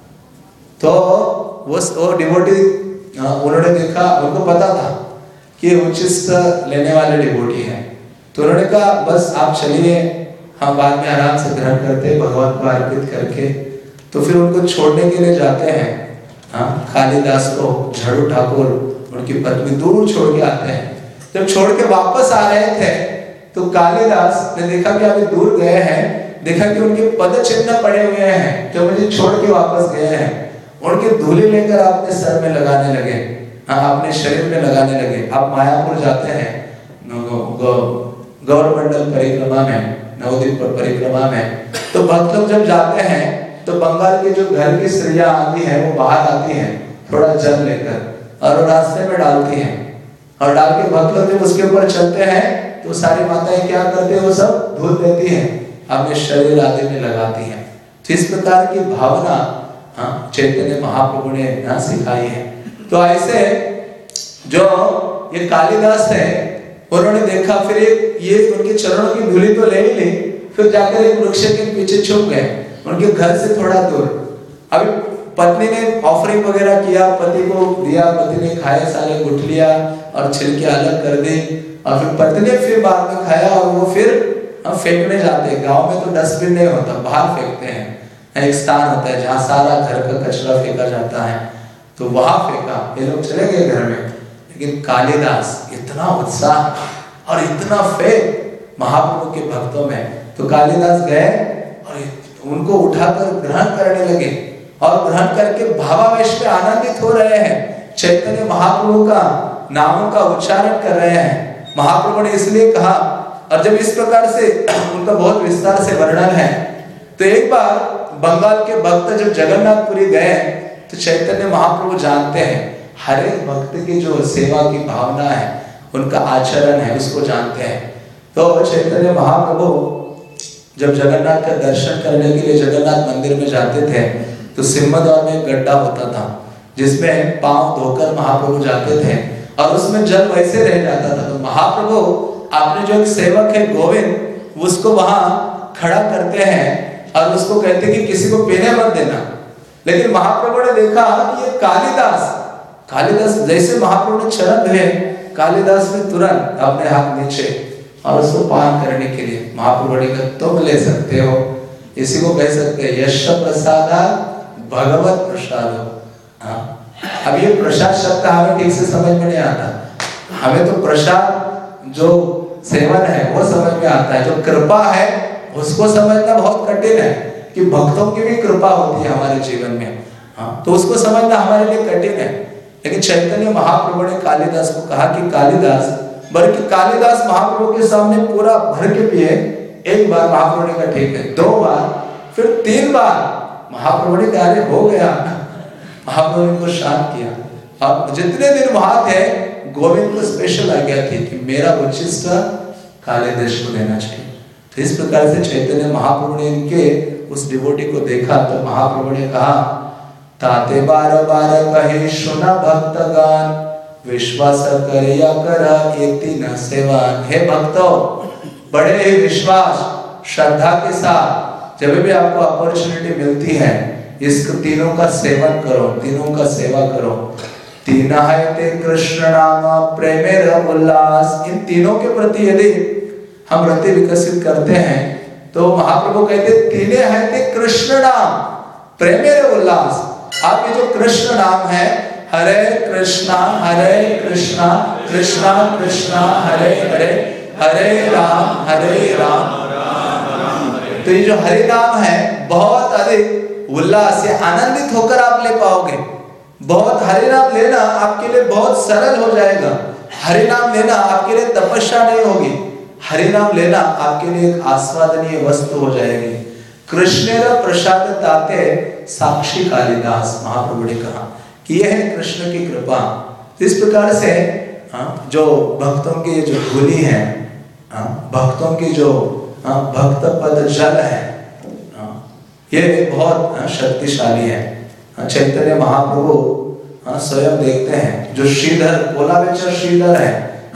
तो वो वो डिवोटी उन्होंने देखा, उनको पता था कि उच्चिष्ट लेने वाले डिवोटी हैं, तो उन्होंने कहा बस आप चलिए, हम बाद में आराम से ग्रहण करते भगवान को अर्पित करके। तो फिर उनको छोड़ने के लिए जाते हैं हाँ कालिदास को झड़ू ठाकुर उनकी पत्नी दूर छोड़ के आते हैं। जब छोड़ के वापस आ रहे थे तो कालिदास ने देखा कि अभी दूर गए हैं, देखा कि उनके पद चिन्ह पड़े हुए हैं जो मुझे छोड़ के वापस गए हैं। उनकी धूली लेकर अपने सर में लगाने लगे, हाँ अपने शरीर में लगाने लगे। आप मायापुर जाते हैं गौरमंडल परिक्रमा में नवद्वीप पर परिक्रमा में, तो भक्त लोग जब जाते हैं तो बंगाल के जो घर की स्त्रियां आती हैं वो बाहर आती हैं थोड़ा जल लेकर और वो रास्ते में डालती हैं, और डाल के भक्त लोग जब उसके ऊपर चलते हैं तो सारी माताएं क्या करते हैं, वो सब धुल देती हैं, अपने शरीर आदि में लगाती हैं। तो इस प्रकार की भावना हाँ चैतन्य महाप्रभु ने यहाँ सिखाई है। तो ऐसे जो ये कालिदास है उन्होंने देखा, फिर ये उनके चरणों की धूली तो ले ही ली, फिर जाकर एक वृक्ष के पीछे छुप गए, उनके घर से थोड़ा दूर। अभी पत्नी ने ऑफरिंग वगैरह किया, पति को दिया, पति ने खाए सारे गुठलियां और छिलके अलग कर दी, और फिर पत्नी ने फिर बाद में खाया और वो फिर फेंकने जाते हैं। गांव में तो डस्टबिन नहीं होता, बाहर फेंकते हैं, एक स्थान होता है जहाँ सारा घर का कचरा फेंका जाता है, तो वहां फेंका। ये लोग चले गए घर में, लेकिन कालिदास इतना उत्साह और इतना फेथ महाप्रभु के भक्तों में, तो कालिदास गए और उनको उठाकर ग्रहण करने लगे, और ग्रहण करके भावावेश में आनंदित हो रहे हैं, चैतन्य महाप्रभु का नामों का उच्चारण कर रहे हैं। महाप्रभु ने इसलिए कहा, और जब इस प्रकार से उनका बहुत विस्तार से वर्णन है, तो एक बार बंगाल के भक्त जब जगन्नाथपुरी गए तो चैतन्य महाप्रभु जानते हैं, हर एक भक्त की जो सेवा की भावना है, उनका आचरण है, उसको जानते हैं। तो चैतन्य महाप्रभु जब जगन्नाथ का दर्शन करने के लिए जगन्नाथ मंदिर में जाते थे तो सिंहद्वार में एक गड्ढा होता था जिसमें पांव धोकर महाप्रभु जाते थे, और उसमें जल वैसे रह जाता था। तो महाप्रभु अपने जो एक सेवक है गोविंद, उसको वहां खड़ा करते हैं और उसको कहते हैं कि किसी को पीने मत देना। लेकिन महाप्रभु ने देखा कि ये कालिदास कालिदास जैसे महाप्रभु ने चरण धोए, कालिदास ने तुरंत अपने हाथ नीचे और उसको पान करने के लिए महाप्रभु ने कहा तुम ले सकते हो। इसी को कह सकते हैं यश प्रसादात् भगवत प्रसाद। हाँ, अब ये प्रसाद शब्द हमें ठीक से समझ में नहीं आता, हमें तो प्रसाद जो सेवन है वो समझ में आता है, जो कृपा है उसको समझना बहुत कठिन है कि भक्तों की भी कृपा होती है हमारे जीवन में। हाँ, तो उसको समझना हमारे लिए कठिन है। लेकिन चैतन्य महाप्रभु ने कालिदास को कहा कि कालिदास, बल्कि कालिदास महाप्रभु के सामने पूरा भर के पिए। एक बार महाप्रभु ने कहा ठीक है, दो बार, फिर तीन बार महाप्रभु ने कहा अरे हो गया। महाप्रभु ने को शांत किया। अब जितने दिन वहां थे गोविंद को स्पेशल आ गया थी कि मेरा उच्चिष्ट कालिदास को देना चाहिए। तो इस प्रकार से चैतन्य महाप्रभु ने इनके उस डिवोटी को देखा तो महाप्रभु ने कहा ताते बार बार कहे सुना भक्तगान विश्वास करिया करा एति न सेवान। हे भक्तों, बड़े ही विश्वास श्रद्धा के साथ जब भी आपको अपॉर्चुनिटी मिलती है इस तीनों का सेवन करो, तीनों का सेवा करो। तीन है ते कृष्ण नाम प्रेमेर उल्लास। इन तीनों के प्रति यदि हम रति विकसित करते हैं तो महाप्रभु कहते तीने हैं ते कृष्ण नाम प्रेमेर उल्लास। आप ये जो कृष्ण नाम है, हरे कृष्णा हरे कृष्णा कृष्णा कृष्णा हरे हरे हरे राम हरे राम। तो ये जो हरे नाम है बहुत अधिक उल्लास से आनंदित होकर आप ले पाओगे। बहुत हरे नाम लेना आपके लिए बहुत सरल हो जाएगा। हरे नाम लेना आपके लिए तपस्या नहीं होगी, हरे नाम लेना आपके लिए एक आस्वादनीय वस्तु हो जाएगी। कृष्णेर प्रसाद ताते साक्षी कालिदास। महाप्रभु ने कहा कि यह है कृष्ण की कृपा। इस प्रकार से जो भक्तों की जो धूली है, भक्तों की जो भक्त पद जल है, ये बहुत शक्तिशाली है। चैतन्य महाप्रभु स्वयं देखते हैं जो श्रीधर कोलावेचर श्रीधर है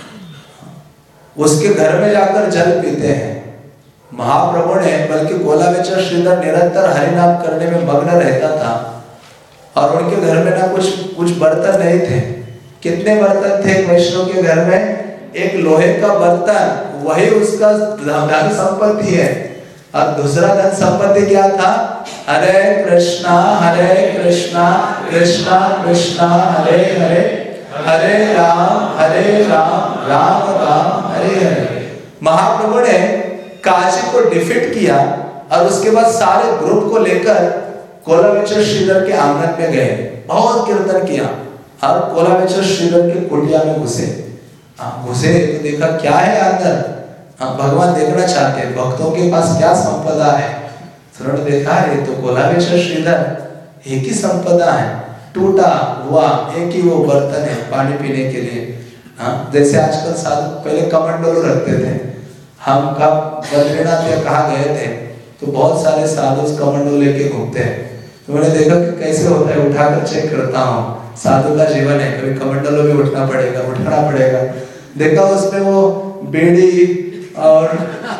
उसके घर में जाकर जल पीते हैं। महाप्रभु ने बल्कि कोलावेचर श्रीधर निरंतर हरि नाम करने में मग्न रहता था और उनके घर में ना कुछ कुछ बर्तन नहीं थे। कितने बर्तन थे वैष्णव के घर में? एक लोहे का बर्तन, वही उसका धन संपत्ति है। और दूसरा धन संपत्ति क्या था? हरे कृष्णा हरे कृष्णा कृष्णा कृष्णा हरे हरे हरे राम हरे राम राम राम हरे हरे। महाप्रभु ने काशी को डिफीट किया और उसके बाद सारे ग्रुप को लेकर कोलावेचर श्रीधर के आंगन में गए, बहुत कीर्तन किया और कोलावेचर श्रीधर के कुटिया में घुसे। घुसे तो देखा क्या है अंदर? हम भगवान देखना चाहते हैं भक्तों के पास क्या संपदा है। तो उन्होंने देखा है तो कोलावेश्वर श्रीधर एक ही संपदा है, टूटा हुआ एक ही वो बर्तन है पानी पीने के लिए। हाँ, जैसे आजकल साधु पहले कमंडलू रखते थे। हम कब बद्रीनाथ या कहाँ गए थे तो बहुत सारे साधु कमंडलू लेके घूमते हैं। तो मैंने देखा कि कैसे होता है, उठाकर चेक करता हूँ। साधु का जीवन है, कभी कमंडलों में उठना पड़ेगा उठना पड़ेगा। देखा उसमें वो बीड़ी और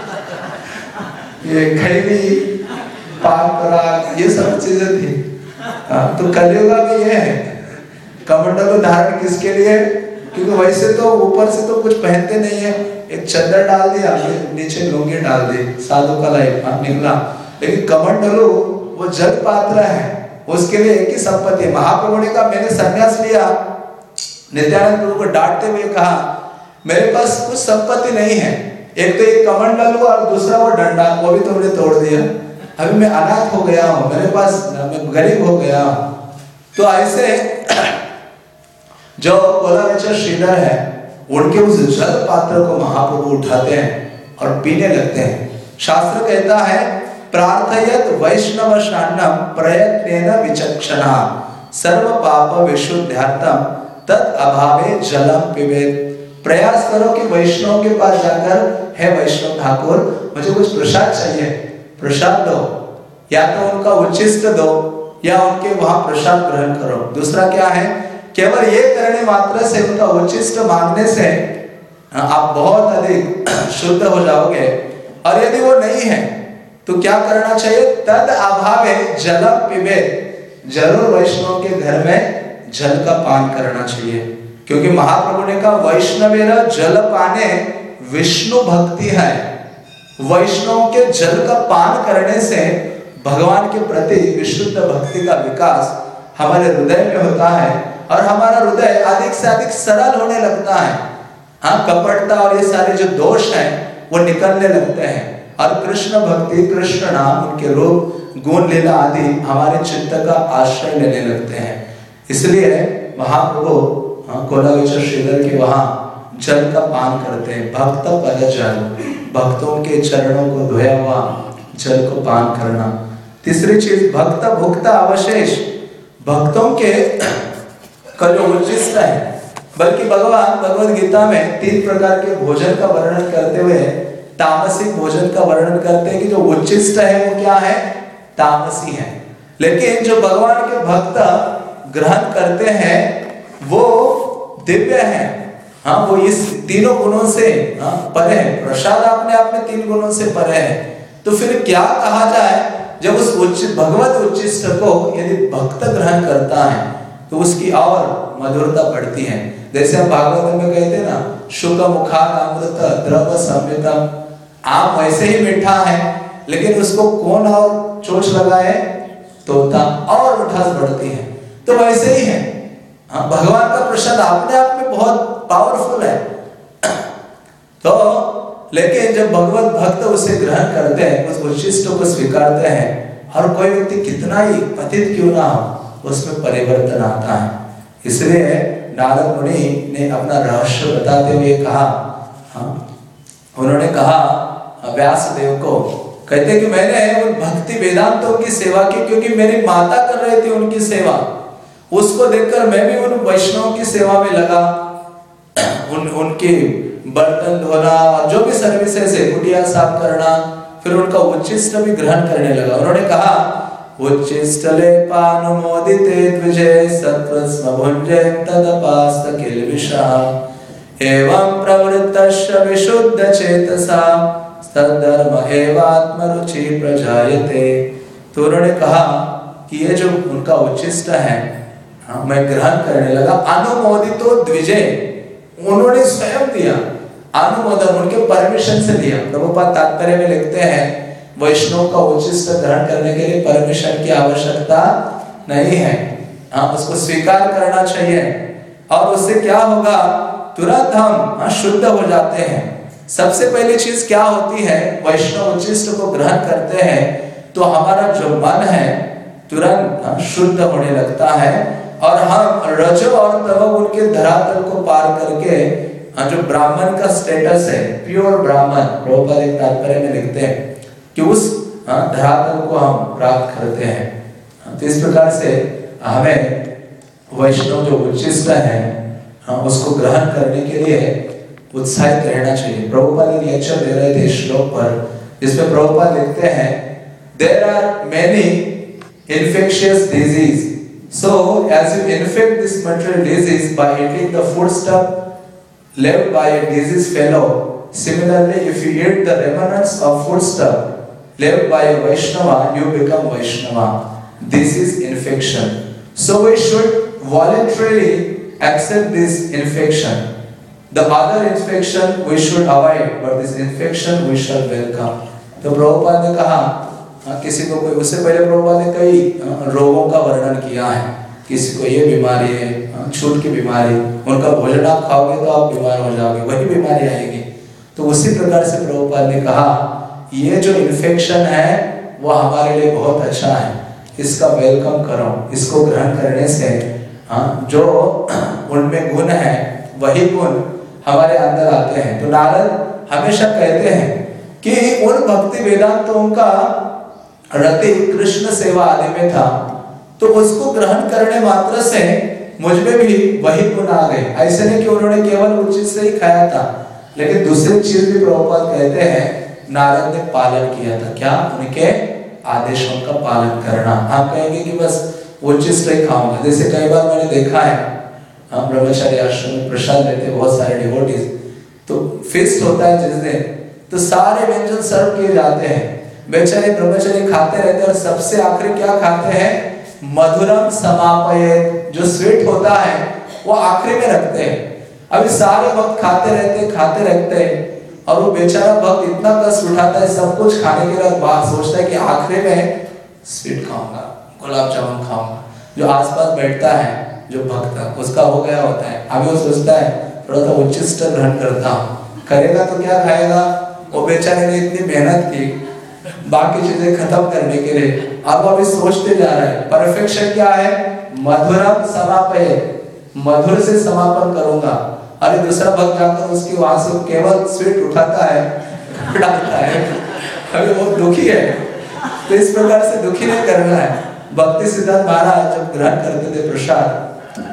ये खैनी पान पराग ये सब चीजें थी। हाँ, तो कलयुग में ये है कमंडलों धारण किसके लिए, क्योंकि वैसे तो ऊपर से तो कुछ पहनते नहीं है, एक चद्दर डाल दिया नीचे लुंगी डाल दी, साधु का लाइफ निकला। लेकिन कमंडलू वो जल पात्र है, उसके लिए एक ही संपत्ति। महाप्रभु ने कहा मैंने संन्यास लिया, नित्यानंद प्रभु को डांटते हुए कहा मेरे पास कुछ संपत्ति नहीं है, एक तो एक कमंडलू और दूसरा वो डंडा, वो भी तुमने तोड़ दिया। अभी मैं अनाथ हो गया हूँ, मेरे पास मैं गरीब हो गया हूँ। तो ऐसे जो कोलावेश्वर श्रीधर है उनके उस जल पात्र को महाप्रभु उठाते हैं और पीने लगते हैं। शास्त्र कहता है प्रार्थयत वैष्णव शान्नम प्रयत्नेन विचक्षणा सर्व पाप विशुद्ध्यर्थम तत् अभावे जलम पिबेत। प्रयास करो कि वैष्णव के पास जाकर हे वैष्णव ठाकुर मुझे कुछ प्रसाद चाहिए, प्रसाद दो, या तो उनका उच्चिष्ट दो या उनके वहां प्रसाद ग्रहण करो। दूसरा क्या है, केवल ये करने मात्र से उनका उच्चिष्ट मांगने से आप बहुत अधिक शुद्ध हो जाओगे। और यदि वो नहीं है तो क्या करना चाहिए, तद अभावे जलम पिबेत, जरूर वैष्णव के घर में जल का पान करना चाहिए। क्योंकि महाप्रभु ने कहा वैष्णवेर जल पाने विष्णु भक्ति है। वैष्णव के जल का पान करने से भगवान के प्रति विशुद्ध भक्ति का विकास हमारे हृदय में होता है और हमारा हृदय अधिक से अधिक सरल होने लगता है। हाँ, कपटता और ये सारे जो दोष हैं वो निकलने लगते हैं और कृष्ण भक्ति, कृष्ण नाम, उनके रूप, गुण, लीला आदि हमारे चित्त का आश्रय लेने लगते हैं। इसलिए महाप्रभु कोलावेश्वर श्रीधर के वहां जल का पान करते हैं। भक्त पद जल, भक्तों के चरणों को धोया हुआ जल को पान करना। तीसरी चीज भक्त भुक्त अवशेष, भक्तों के का जो उच्चिष्ट है, बल्कि भगवान भगवद गीता में तीन प्रकार के भोजन का वर्णन करते हुए तामसिक भोजन का वर्णन करते हैं कि जो उच्चिष्ट है वो क्या है, तामसी है। लेकिन जो भगवान के भक्त ग्रहण करते हैं वो दिव्य है। हाँ, वो इस तीनों गुणों से हाँ, परे है। प्रसाद अपने आप में तीन गुणों से परे है। तो फिर क्या कहा जाए, जब उस उच्च भगवत उच्चिष्ट को यदि भक्त ग्रहण करता है तो उसकी और मधुरता बढ़ती है। जैसे हम भागवत में कहते हैं ना, शुक मुखार अमृत द्रव संवितम, आम वैसे ही मीठा है लेकिन उसको कौन और चोच लगाए, तोता, और मिठास बढ़ती है। तो वैसे ही है, हाँ, भगवान का प्रसाद अपने आप में बहुत पावरफुल है। तो लेकिन जब भगवत भक्त उसे ग्रहण करते हैं, उस उच्चिष्ट को स्वीकारते हैं, और कोई व्यक्ति कितना ही पतित क्यों ना हो उसमें परिवर्तन आता है। इसलिए नारद मुनि ने अपना रहस्य बताते हुए कहा, हाँ, उन्होंने कहा व्यास देव को, कहते कि मैंने उन भक्ति वेदांतों की सेवा की क्योंकि मेरी माता कर रही थी उनकी सेवा, उसको देखकर मैं भी उन वैष्णव की सेवा में लगा। उन उनके बर्तन धोना और जो भी सर्विसेज है, कुटिया साफ करना, फिर उनका उच्चिष्ट भी ग्रहण करने लगा। उन्होंने कहा उच्चिष्ट लेपानुमोदिते द्विजे सत्वस्म भुञ्जे तदपास्त किल्बिषः एवं प्रवृत्तस्य विशुद्ध चेतसा तद्धर्म एवात्मरुचि प्रजायते। तो उन्होंने कहा कि ये जो उनका उच्चिष्ट है, हाँ, मैं ग्रहण करने लगा। अनुमोदितो द्विजे, उन्होंने स्वयं दिया अनुमोदन, उनके परमिशन से दिया। प्रभुपाद तात्पर्य में लिखते हैं वैष्णव का उच्चिष्ट ग्रहण करने के लिए परमिशन की आवश्यकता नहीं है, हाँ, उसको स्वीकार करना चाहिए। और उससे क्या होगा, तुरंत हम हाँ, शुद्ध हो जाते हैं। सबसे पहली चीज क्या होती है, वैष्णव उच्चिष्ट को ग्रहण करते हैं तो हमारा जो मन है तुरंत हाँ, शुद्ध होने लगता है और हम रजो और तमो उनके धरातल को पार करके जो ब्राह्मण का स्टेटस है, प्योर ब्राह्मण, प्रभुपाद एक तात्पर्य में लिखते हैं कि उस धरातल को हम प्राप्त करते हैं। तो इस प्रकार से हमें वैष्णव जो उच्चिष्ट है उसको ग्रहण करने के लिए उत्साहित रहना चाहिए। प्रभुपाद एक लेक्चर दे रहे थे श्लोक पर, जिसमें प्रभुपाद लिखते हैं there are many infectious disease, so as you infect this material disease by eating the foodstuff left by a diseased fellow, similarly if you eat the remnants of foodstuff left by a Vaishnava, you become Vaishnava. This is infection. So we should voluntarily accept this infection. The other infection we should avoid, but this infection we shall welcome. तो प्रभुपाद ने कहा, किसी को कोई, उससे पहले प्रभुपाद ने कई रोगों का वर्णन किया है, किसी को ये बीमारी है, छूट की बीमारी, उनका भोजन आप खाओगे तो आप बीमार हो जाओगे, वही बीमारी आएगी। तो उसी प्रकार से प्रभुपाद ने कहा ये जो इन्फेक्शन है वो हमारे लिए बहुत अच्छा है, इसका वेलकम करो, इसको ग्रहण करने से जो उनमें गुण है वही गुण हमारे अंदर आते हैं। तो नारद हमेशा कहते हैं कि उन भक्ति वेदांतों का रति कृष्ण सेवा आदि में था, तो उसको ग्रहण करने मात्र से मुझ में भी वही गुण आ गए। ऐसे नहीं कि उन्होंने केवल उस चीज से ही खाया था, लेकिन दूसरी चीज भी प्रभुपाद कहते हैं नारद ने पालन किया था। क्या? उनके आदेशों का पालन करना। आप कहेंगे कि बस वो चीज नहीं खाऊंगा, जैसे कई बार मैंने देखा है हम ब्रह्मचारी आश्रम में प्रसाद लेते हैं बहुत सारे डिवोटीज, तो फीस्ट होता है जिस दिन, तो सारे व्यंजन सर्व किए जाते हैं, बेचारे ब्रह्मचारी खाते रहते हैं और सबसे आखिरी क्या खाते हैं? मधुरम समापयेत, जो स्वीट होता है वो आखिरी में रखते हैं। अभी सारे वक्त खाते रहते खाते रहते हैं और वो बेचारा भक्त इतना कष्ट उठाता है सब कुछ खाने के बाद बात सोचता है कि आखिरी में स्वीट खाऊंगा, गुलाब जामुन खाऊंगा। जो आसपास बैठता है जो भक्त उसका हो गया होता है, अभी वो सोचता है थोड़ा सा उच्चिष्ट ग्रहण करता हूँ, करेगा तो क्या खाएगा? वो बेचारे ने इतनी मेहनत की बाकी चीजें खत्म करने के लिए, अब अभी सोचते जा रहे हैं परफेक्शन क्या है? मधुरम समापयेत, मधुर से समापन करूंगा। अरे दूसरा भक्त जाकर उसकी वहां से केवल स्वीट उठाता है डालता है, अभी वो दुखी है। तो इस प्रकार से दुखी नहीं करना है। भक्ति सिद्धांत महाराज जब ग्रहण करते थे प्रसाद,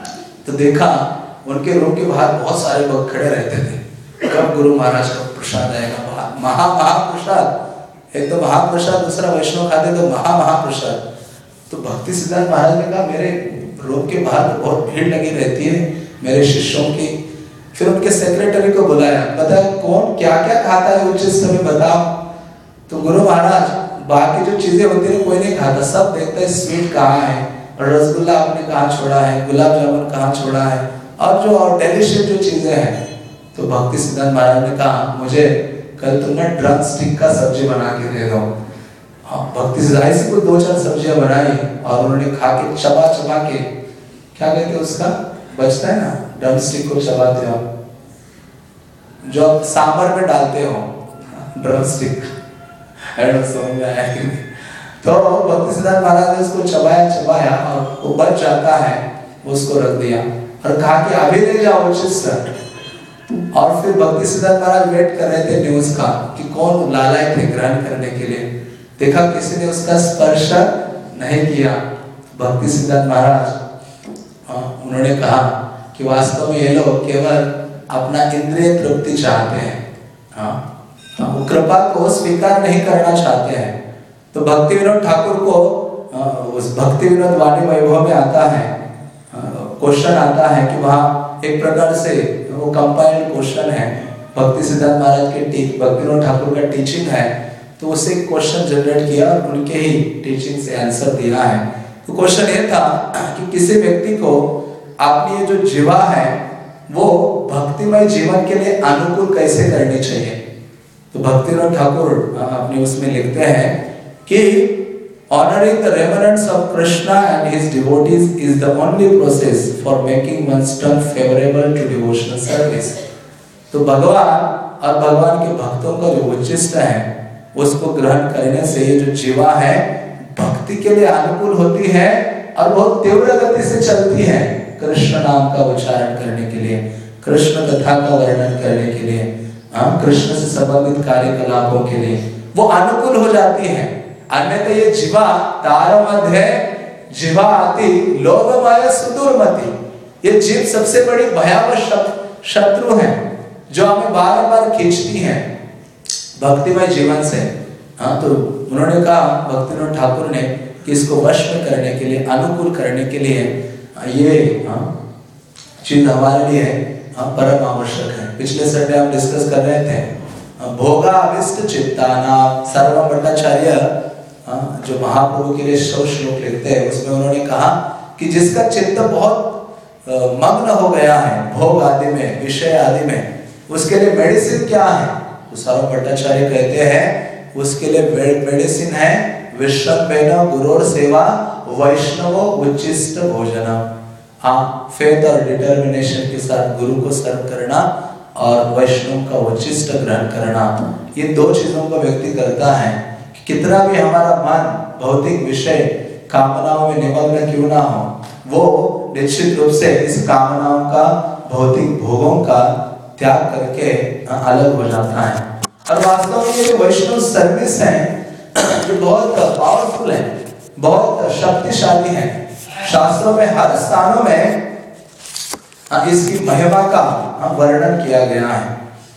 तो देखा उनके रूम के बाहर बहुत सारे भक्त खड़े रहते थे, कब गुरु महाराज का प्रसाद आएगा। महा महाप्रसाद, एक तो महाप्रसाद, दूसरा वैष्णव खाते तो महा महाप्रसाद। तो भक्ति सिद्धांत महाराज ने कहा मेरे रूम के बाहर तो बहुत भीड़ लगी रहती है मेरे शिष्यों की। फिर उनके सेक्रेटरी को बुलाया, बताया कौन क्या क्या खाता है वो चीज तुम्हें बताओ। तो गुरु महाराज बाकी जो चीजें होती है कोई नहीं खाता, सब देखता है स्वीट कहाँ है, और रसगुल्ला आपने कहाँ छोड़ा है, गुलाब जामुन कहाँ छोड़ा है, और जो और डेलिशियस जो चीजें हैं। तो भक्ति सिद्धांत महाराज ने कहा मुझे कल तुम ना ड्रम स्टिक का सब्जी बना के दे दो। हाँ, भक्ति सिद्धांत ऐसी कोई दो चार सब्जियां बनाई और उन्होंने खा के चबा चबा के, क्या कहते हैं उसका, बचता है ना ड्रम स्टिक को चबाते हो जो आप सांभर में डालते हो, ड्रम स्टिक समझ में आया कि नहीं। तो भक्ति सिद्धांत महाराज ने उसको चबाया चबाया और वो बच जाता है, उसको रख दिया और कहा कि अभी ले जाओ चिस्टर। और फिर भक्ति सिद्धांत महाराज वेट कर रहे थे न्यूज का कि कौन लालायित है ग्रहण करने के लिए। देखा किसी ने उसका स्पर्श नहीं किया। भक्ति सिद्धांत महाराज उन्होंने कहा कि वास्तव में ये लोग केवल अपना इंद्रिय तृप्ति चाहते हैं, हाँ, वो कृपा को स्वीकार नहीं करना चाहते हैं। तो भक्ति विनोद ठाकुर को उस भक्ति विनोद वाणी वैभव में आता है, क्वेश्चन आता है कि वहाँ एक प्रकार से वो कंपाइल्ड क्वेश्चन है, भक्ति सिद्धांत महाराज के टी भक्ति विनोद ठाकुर का टीचिंग है, तो उससे क्वेश्चन जनरेट किया और उनके ही टीचिंग से आंसर दिया है। तो क्वेश्चन ये था कि किसी व्यक्ति को अपनी ये जो जीवा है वो भक्तिमय जीवन के लिए अनुकूल कैसे करनी चाहिए। तो भक्ति विनोद ठाकुर अपने उसमें लिखते हैं कि honoring the remnants of Krishna and his devotees is the only process for making one's tongue favorable to devotional service। तो भगवान और भगवान के भक्तों का जो उच्चिष्ट है उसको ग्रहण करने से ये जो जीवा है भक्ति के लिए अनुकूल होती है और बहुत तीव्र गति से चलती है कृष्ण नाम का उच्चारण करने के लिए। कृष्ण कथा का वर्णन करने के लिए, हाँ, कृष्ण से संबंधित कार्यकलापों के लिए वो अनुकूल हो जाती है। अन्यथा ये जीवा तार मध्य जीवा आती लोभ माया सुदूरमति, ये जीव सबसे बड़ी भयावह शत्रु है जो हमें बार बार खींचती है भक्तिमय जीवन से। हाँ, तो उन्होंने कहा भक्तिनाथ ठाकुर ने कि इसको वश में करने के लिए, अनुकूल करने के लिए ये चीज हमारे लिए परम आवश्यक है। पिछले संडे हम डिस्कस कर रहे थे भोगा अभिष्ट चित्ताना, सर्वम भट्टाचार्य जो महाप्रभु के लिए सौ श्लोक लिखते हैं उसमें उन्होंने कहा कि जिसका चित्त बहुत मग्न हो गया है भोग आदि में, विषय आदि में, उसके लिए मेडिसिन क्या है? तो सर्वम भट्टाचार्य कहते हैं उसके लिए मेडिसिन है विश्रम्भेन गुरोर सेवा वैष्णवो उच्चिष्ट भोजनम। हाँ, फेथ और डिटर्मिनेशन के साथ गुरु को सर्व करना और वैष्णव का उच्चिष्ट ग्रहण करना, ये दो चीजों को व्यक्ति करता है कि कितना भी हमारा मन भौतिक विषय कामनाओं में निमग्न क्यों ना हो, वो निश्चित रूप से इस कामनाओं का, भौतिक भोगों का त्याग करके अलग हो जाता है। और वास्तव में ये वैष्णव सर्विस है जो बहुत पावरफुल है, बहुत शक्तिशाली है। शास्त्रों में हर स्थानों में इसकी महिमा का वर्णन किया गया है।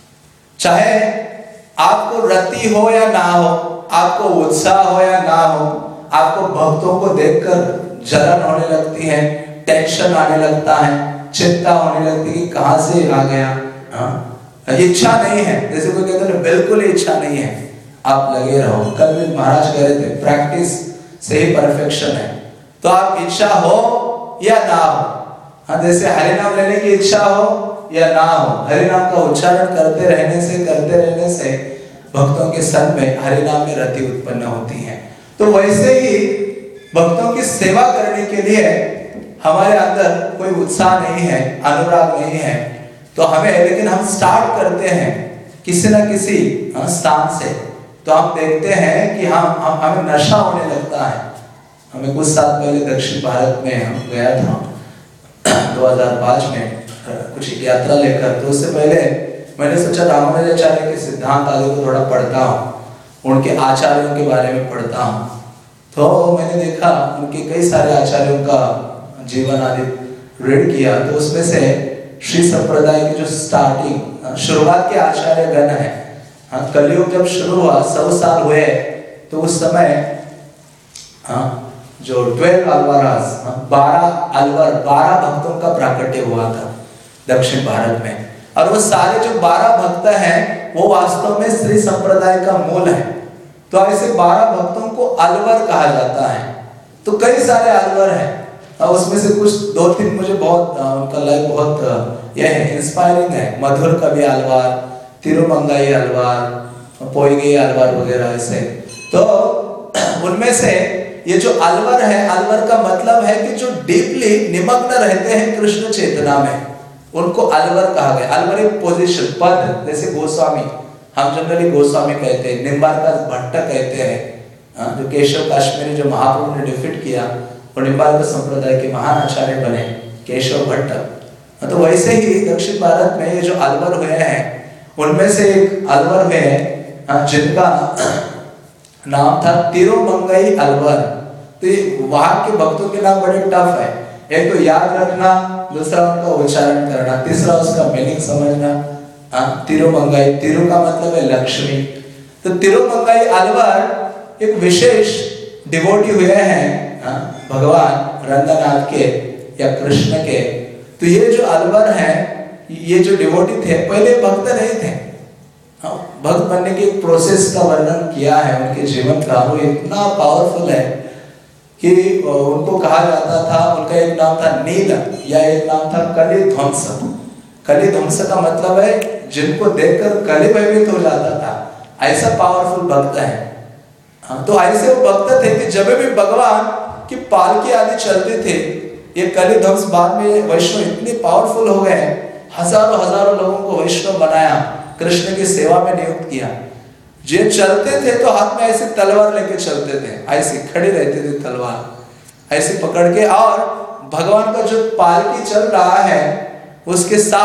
चाहे आपको रति हो या ना हो, आपको उत्साह हो या ना हो, आपको भक्तों को देखकर जलन होने लगती है, टेंशन आने लगता है, चिंता होने लगती है कि कहां से आ गया, हाँ, इच्छा नहीं है, जैसे कोई कहते हैं बिल्कुल इच्छा नहीं है, आप लगे रहो। कल भी महाराज कह रहे थे प्रैक्टिस से ही परफेक्शन है। तो आप इच्छा हो या ना हो, हाँ, जैसे हरिनाम लेने की इच्छा हो या ना हो, हरिनाम का उच्चारण करते रहने से करते रहने से भक्तों के संग में हरिनाम में रति उत्पन्न होती है। तो वैसे ही भक्तों की सेवा करने के लिए हमारे अंदर कोई उत्साह नहीं है, अनुराग नहीं है, तो हमें, लेकिन हम स्टार्ट करते हैं किसी न किसी स्थान से, तो हम देखते हैं कि हम, हम हमें नशा होने लगता है। हमें कुछ साल पहले दक्षिण भारत में हम गया था दो हज़ार पाँच में कुछ यात्रा लेकर, तो उससे पहले मैंने सोचा रामानुजाचार्य के सिद्धांत आदि को थोड़ा पढ़ता हूँ, उनके आचार्यों के बारे में पढ़ता हूँ। तो मैंने देखा उनके कई सारे आचार्यों का जीवन आदि रीड किया, तो उसमें से श्री संप्रदाय की जो स्टार्टिंग शुरुआत के आचार्य गण है, हाँ, कलयुग जब शुरू हुआ, सौ साल हुए, तो उस समय हाँ, जो ट्वेल्व अलवारास, बारह अलवर, बारह भक्तों का प्राकट्य हुआ था दक्षिण भारत में, और वो सारे जो बारह भक्त हैं वो वास्तव में श्री संप्रदाय का मूल है। तो ऐसे बारह भक्तों को अलवर कहा जाता है। तो कई सारे अलवर हैं, और उसमें से कुछ दो तीन मुझे बहुत उनका लाइफ बहुत यह है, इंस्पायरिंग है। मधुर कवि अलवार, तिरुमंगाई अलवार, पोईगई अलवार वगैरह ऐसे। तो उनमें से ये जो अलवर है, अलवर का मतलब है कि जो डीपली निमग्न रहते हैं कृष्ण चेतना में, उनको अलवर कहा गया। अलवर एक पोजीशन, पद, जैसे गोस्वामी, हम जनरली गोस्वामी कहते हैं, निम्बारका भट्ट कहते हैं, जो केशव काश्मीरी जो महाप्रभु ने डिफीट किया, वो निम्बारका संप्रदाय के महान आचार्य बने केशव भट्ट। तो वैसे ही दक्षिण भारत में ये जो अलवर हुए हैं, उनमें से एक अलवर हुए हैं जिनका नाम था तिरुमंगई अलवर। तो वहां के भक्तों के नाम बड़े टफ है, एक तो याद रखना, दूसरा उनका उच्चारण करना, तीसरा उसका मीनिंग समझना। तिरुमंगई, तिरु का मतलब है लक्ष्मी। तो तिरुमंगई अलवर एक विशेष डिवोटी हुए हैं भगवान रंगनाथ के या कृष्ण के। तो ये जो अलवर है, ये जो डिवोटी थे, पहले भक्त नहीं थे, भक्त बनने की एक प्रोसेस का वर्णन किया है उनके जीवन का। वो इतना पावरफुल है कि उनको कहा जाता था, उनका एक नाम था नील या एक नाम था कली ध्वंस। कली ध्वंस का मतलब है जिनको देखकर कली भयभीत हो जाता था, ऐसा पावरफुल भक्त है। तो ऐसे वो भक्त थे कि जब भी भगवान की पालकी आदि चलते थे, ये कली ध्वंस बाद में वैष्णव इतने पावरफुल हो गए, हजारों हजारों लोगों को वैष्णव बनाया, कृष्ण की सेवा में नियुक्त किया। जे चलते थे तो हाथ में ऐसे तलवार लेके चलते थे, ऐसे खड़े रहते थे तलवार ऐसे पकड़ के, और भगवान का जो पालकी चल रहा है उसके साथ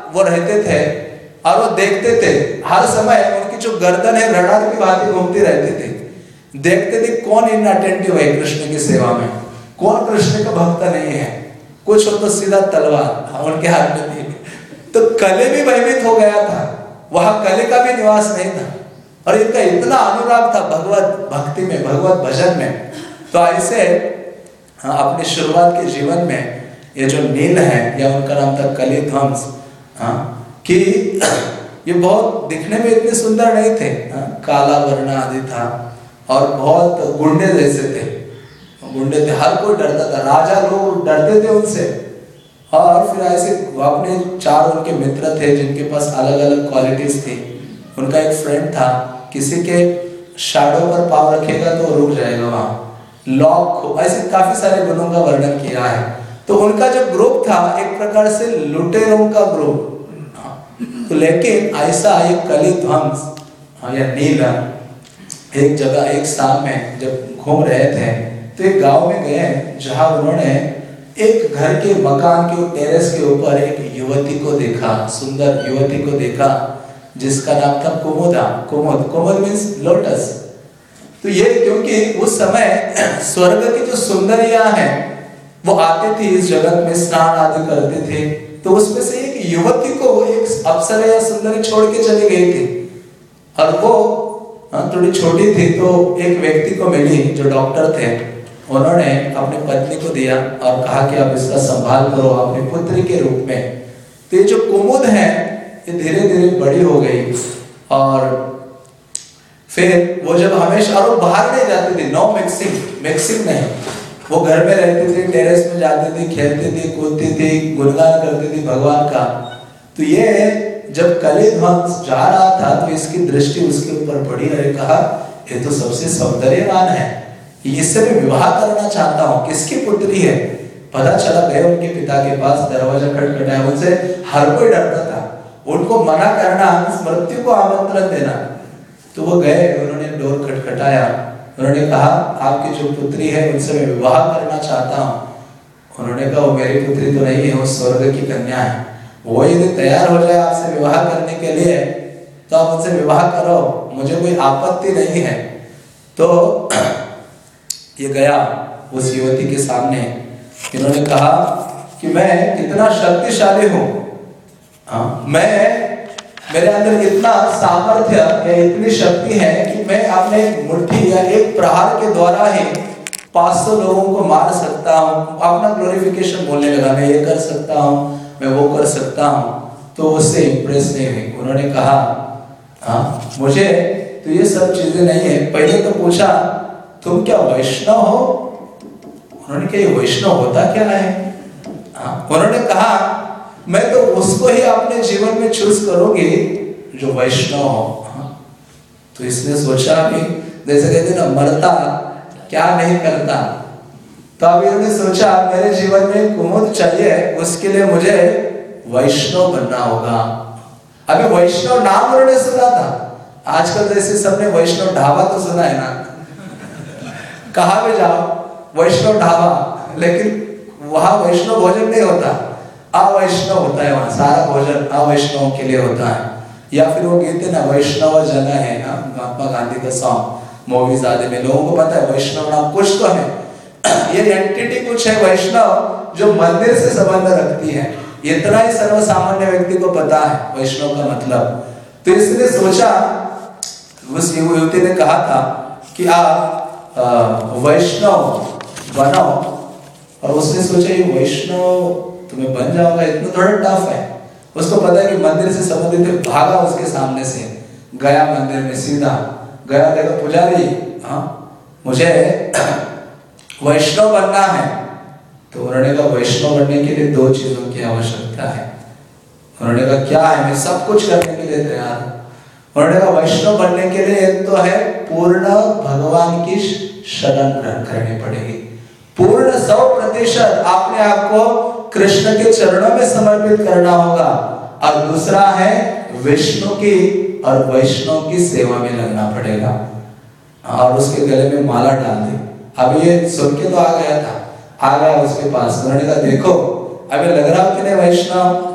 वो रहते थे और वो देखते थे हर समय उनकी जो गर्दन है रडार की भांति घूमती रहती थी। देखते थे कौन इनअटेंटिव है कृष्ण की सेवा में, कौन कृष्ण का भक्त नहीं है। कुछ हो तो सीधा तलवार उनके हाथ में थी। तो कले भी भयभीत हो गया था, वहां कले का भी निवास नहीं था और इनका इतना अनुराग था भगवत भक्ति में, भगवत भजन में। तो ऐसे अपने शुरुआत के जीवन में ये जो नील है या उनका नाम था कलिध्वंस, कि ये बहुत दिखने में इतने सुंदर नहीं थे, काला वर्ण आदि था और बहुत गुंडे जैसे थे, गुंडे थे, हर कोई डरता था, राजा लोग डरते थे उनसे। और फिर ऐसे अपने चार उनके मित्र थे जिनके पास अलग अलग क्वालिटीज थी। उनका एक फ्रेंड था, किसी के शैडो पर पाँव रखेगा तो रुक जाएगा वहां, लॉक, ऐसे काफी सारे गुणों का वर्णन किया है। तो उनका जो ग्रुप था एक प्रकार से लुटेरों का ग्रुप। तो लेकिन ऐसा एक कलिध्वंस या नीला एक जगह एक शाम में जब घूम रहे थे तो एक गांव में गए जहां उन्होंने एक घर के मकान के टेरेस के ऊपर एक युवती को देखा, सुंदर युवती को देखा जिसका नाम था कुमुदा। Kumud, Kumud means lotus. तो ये क्योंकि उस समय स्वर्ग की जो सुंदरियां हैं वो आती थी इस जगत में, स्नान आदि करते थे। तो उसमें से एक युवती को एक अप्सरा या सुंदरी छोड़ के चली गई थी और वो थोड़ी छोटी थी। तो एक व्यक्ति को मिली जो डॉक्टर थे, उन्होंने अपनी पत्नी को दिया और कहा कि आप इसका संभाल करो अपनी पुत्री के रूप में। तो ये जो कुमुद है ये धीरे धीरे बड़ी हो गई और फिर वो जब हमेशा, और वो बाहर नहीं जाती थी, नो मिक्सिंग, मिक्सिंग नहीं, वो घर में रहती थी, टेरेस में जाती थी, खेलती थी, कूदती थी, गुणगान करती थी भगवान का। तो ये जब कलिध्वंस जा रहा था तो इसकी दृष्टि उसके ऊपर पड़ी और कहा ये तो सबसे सौंदर्यवान है, इससे मैं विवाह करना चाहता हूँ। किसकी पुत्री है? पता चला, गए उनके पिता के पास, दरवाजा खटखटाया, उनसे हर कोई डरता था, उनको मना करना मृत्यु को आमंत्रण देना। तो वो गए, उन्होंने डोर खटखटाया, उन्होंने कहा आपकी जो पुत्री है उनसे मैं विवाह करना चाहता हूँ। उन्होंने कहा वो मेरी पुत्री तो नहीं है, वो स्वर्ग की कन्या है, वो यदि तैयार हो जाए आपसे विवाह करने के लिए तो आप उनसे विवाह करो, मुझे कोई आपत्ति नहीं है। तो ये गया उस युवती के सामने, इन्होंने कहा कि मैं कितना शक्तिशाली हूँ, मैं मेरे अंदर इतना सामर्थ्य या इतनी शक्ति है कि मैं अपने मुट्ठी या एक प्रहार के द्वारा ही पाँच सौ लोगों को मार सकता हूँ। अपना ग्लोरिफिकेशन बोलने लगा, मैं ये कर सकता हूँ, मैं वो कर सकता हूँ। तो उससे इम्प्रेस नहीं हुई, उन्होंने कहा हाँ मुझे तो ये सब चीजें नहीं है। पहले तो पूछा तुम क्या वैष्णव हो? उन्होंने कहा ये वैष्णव होता क्या है? हाँ, उन्होंने कहा मैं तो उसको ही अपने जीवन में चूज करूंगी जो वैष्णव हो। हाँ, तो इसने सोचा अभी जैसे कहते ना मरता क्या नहीं करता, तो अभी उन्होंने सोचा मेरे जीवन में कुमुद चाहिए, उसके लिए मुझे वैष्णव बनना होगा। अभी वैष्णव नाम उन्होंने सुना था, आजकल जैसे सबने वैष्णव ढाबा तो सुना है ना, कहाँ भी जाओ वैष्णव ढाबा, लेकिन वहां वैष्णव भोजन नहीं होता, अवैष्णव होता है, वहां सारा भोजन अवैष्णव के लिए होता है। या फिर वो कहते ना वैष्णव जन है, महात्मा गांधी का सॉन्ग मूवीज आदि में लोगों को पता है वैष्णव नाम कुछ तो है, ये एंटिटी कुछ है वैष्णव जो मंदिर से संबंध रखती है, इतना ही सर्वसामान्य व्यक्ति को पता है वैष्णव का मतलब। तो इसने सोचा, उस युवती ने कहा था कि आप वैष्णव बनो, और उसने सोचा ये वैष्णव तुम्हें बन जाओगा इतना थोड़ा टफ है। उसको पता है कि मंदिर से संबंधित है, भागा उसके सामने से, गया मंदिर में सीधा गया, देखा पुजारी हाँ मुझे वैष्णव बनना है। तो उन्होंने कहा वैष्णव बनने के लिए दो चीजों की आवश्यकता है। उन्होंने कहा क्या है? मैं सब कुछ करने के लिए तैयार हूं। उन्होंने कहा वैष्णव बनने के लिए एक तो है पूर्ण भगवान की शरण ग्रहण करनी पड़ेगी, पूर्ण सौ प्रतिशत अपने आप को कृष्ण के चरणों में समर्पित करना होगा, और दूसरा है विष्णु की और वैष्णव की सेवा में लगना पड़ेगा, और उसके गले में माला डाल दी। अब ये सुन के तो आ गया था, आ गया उसके पास, उन्होंने कहा देखो अभी लग रहा हो कि नहीं वैष्णव?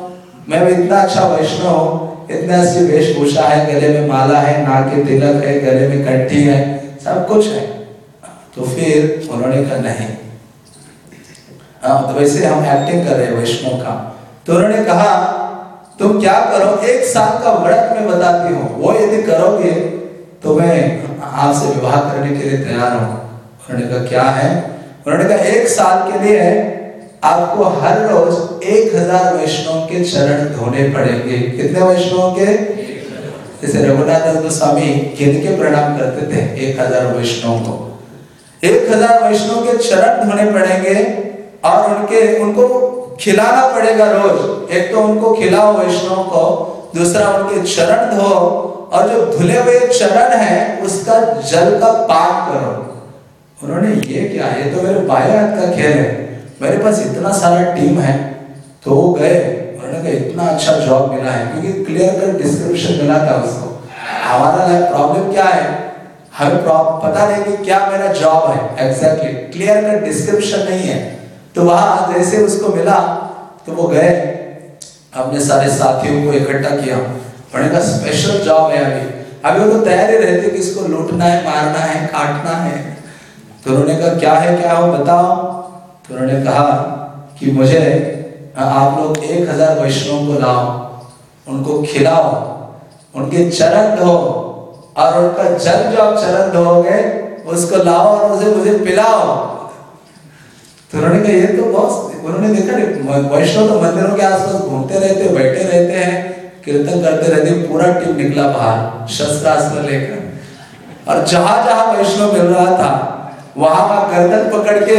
मैं भी इतना अच्छा वैष्णव हूँ, इतना अच्छी वेशभूषा है, गले में माला है, नाक के तिलक है, गले में कंठी है, सब कुछ है। तो फिर उन्होंने कहा नहीं, हाँ तो वैसे हम एक्टिंग कर रहे हैं वैष्णव का। तो उन्होंने कहा तुम क्या करो, एक साल का व्रत मैं बताती हूँ, वो यदि करोगे तो मैं आपसे विवाह करने के लिए तैयार हूँ। उन्होंने कहा क्या है? उन्होंने कहा एक साल के लिए आपको हर रोज एक हजार वैष्णव के चरण धोने पड़ेंगे। कितने वैष्णव के? जैसे रघुनाथ गोस्वामी गिन के प्रणाम करते थे एक हजार वैष्णव को। एक हजार वैष्णव के चरण धोने पड़ेंगे और उनके उनको खिलाना पड़ेगा रोज। एक तो उनको खिलाओ वैष्णव को, दूसरा उनके चरण धो, और जो धुले हुए चरण है उसका जल का पान करो। उन्होंने ये क्या, ये तो मेरे बाएं हाथ का खेल है, मेरे पास इतना सारा टीम है। तो वो गए, उन्होंने कहा इतना अच्छा जॉब मिला है, क्योंकि क्लियर कट डिस्क्रिप्शन मिला था उसको। हमारा प्रॉब्लम क्या है, हमें पता नहीं कि क्या मेरा जॉब है एग्जैक्टली, क्लियर कट डिस्क्रिप्शन नहीं है। तो वहां जैसे उसको मिला तो वो गए, अपने सारे साथियों को इकट्ठा किया, उन्होंने कहा स्पेशल जॉब है अभी अभी वो तो तैयारी रहती कि इसको लूटना है, मारना है, काटना है। तो उन्होंने कहा क्या है क्या हो बताओ। तो उन्होंने कहा कि मुझे आप लोग एक हजार वैष्णव को लाओ, उनको खिलाओ, उनके चरण धो, और उनका जल जो आप चरण धोगे उसको लाओ और उसे मुझे पिलाओ। तो उन्होंने कहा ये तो बहुत, उन्होंने देखा नहीं वैष्णव तो मंदिरों के आसपास घूमते रहते, बैठे रहते हैं, कीर्तन करते रहते, पूरा टीम निकला बाहर शस्त्रास्त्र लेकर, और जहां जहां वैष्णव मिल रहा था वहां वहां गर्दन पकड़ के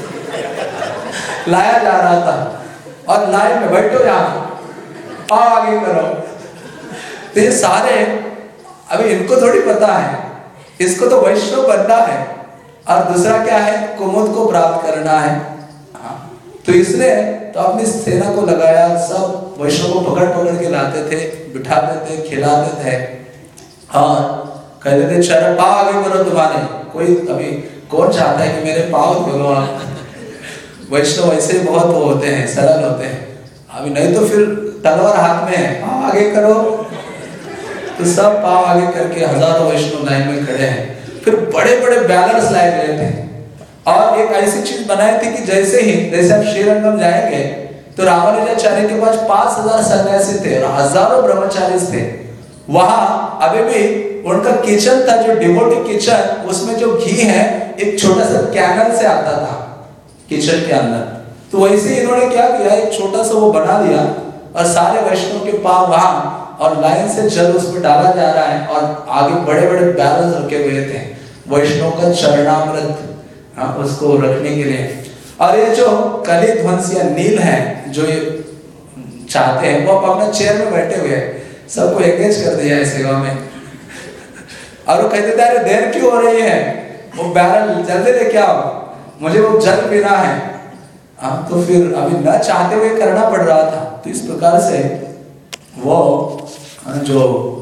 लाया जा रहा था, और लाइन में बैठो यहाँ, पाँव आगे करो। तो ये सारे, अभी इनको थोड़ी पता है, इसको तो वैष्णव बनना है, और दूसरा क्या है, कुमुद को प्राप्त करना है। तो इसने तो अपनी सेना को लगाया, सब वैष्णव को पकड़ पकड़ के लाते थे, बिठाते थे, खिलाते थे, और कहते थे चलो पाँव आगे करो तुम्हारे। कोई अभी कौन चाहता है कि मेरे पाँव धो आप? वैष्णव ऐसे बहुत वो होते हैं, सरल होते हैं। अभी नहीं तो फिर तलवार हाथ में है, पाँव आगे करो। तो सब पाँव आगे करके हजारों वैष्णव लाइन में खड़े हैं। फिर बड़े बड़े बैनर्स लाए गए थे, और एक ऐसी चीज बनाई थी कि जैसे ही जैसे आप श्रीरंगम जाएंगे तो रामानुजाचार्य के पास पांच हजार सन्यासी थे और हजारों ब्रह्मचारी थे। वहां अभी भी उनका किचन था, जो डिवोटी किचन, उसमें जो घी है एक छोटा सा कैनन से आता था किचन के अंदर। तो वैसे ही इन्होंने क्या किया, एक छोटा सा वो बना दिया, और सारे वैष्णव के पांव वहां, और लाइन से जल उसमें डाला जा रहा है, और आगे बड़े बड़े बैरल्स रखे हुए थे वैष्णव का चरणामृत, हाँ, उसको रखने के लिए। और ये जो कली ध्वंस या नील है, जो ये चाहते हैं, वो अपना चेयर में बैठे हुए हैं, सबको एंगेज कर दिया है सेवा में। और वो कहते थे अरे देर क्यों हो रही है, वो बैरल जल्दी लेके आओ, मुझे वो जल पीना है। हाँ, तो फिर अभी न चाहते हुए करना पड़ रहा था। तो इस प्रकार से वो जो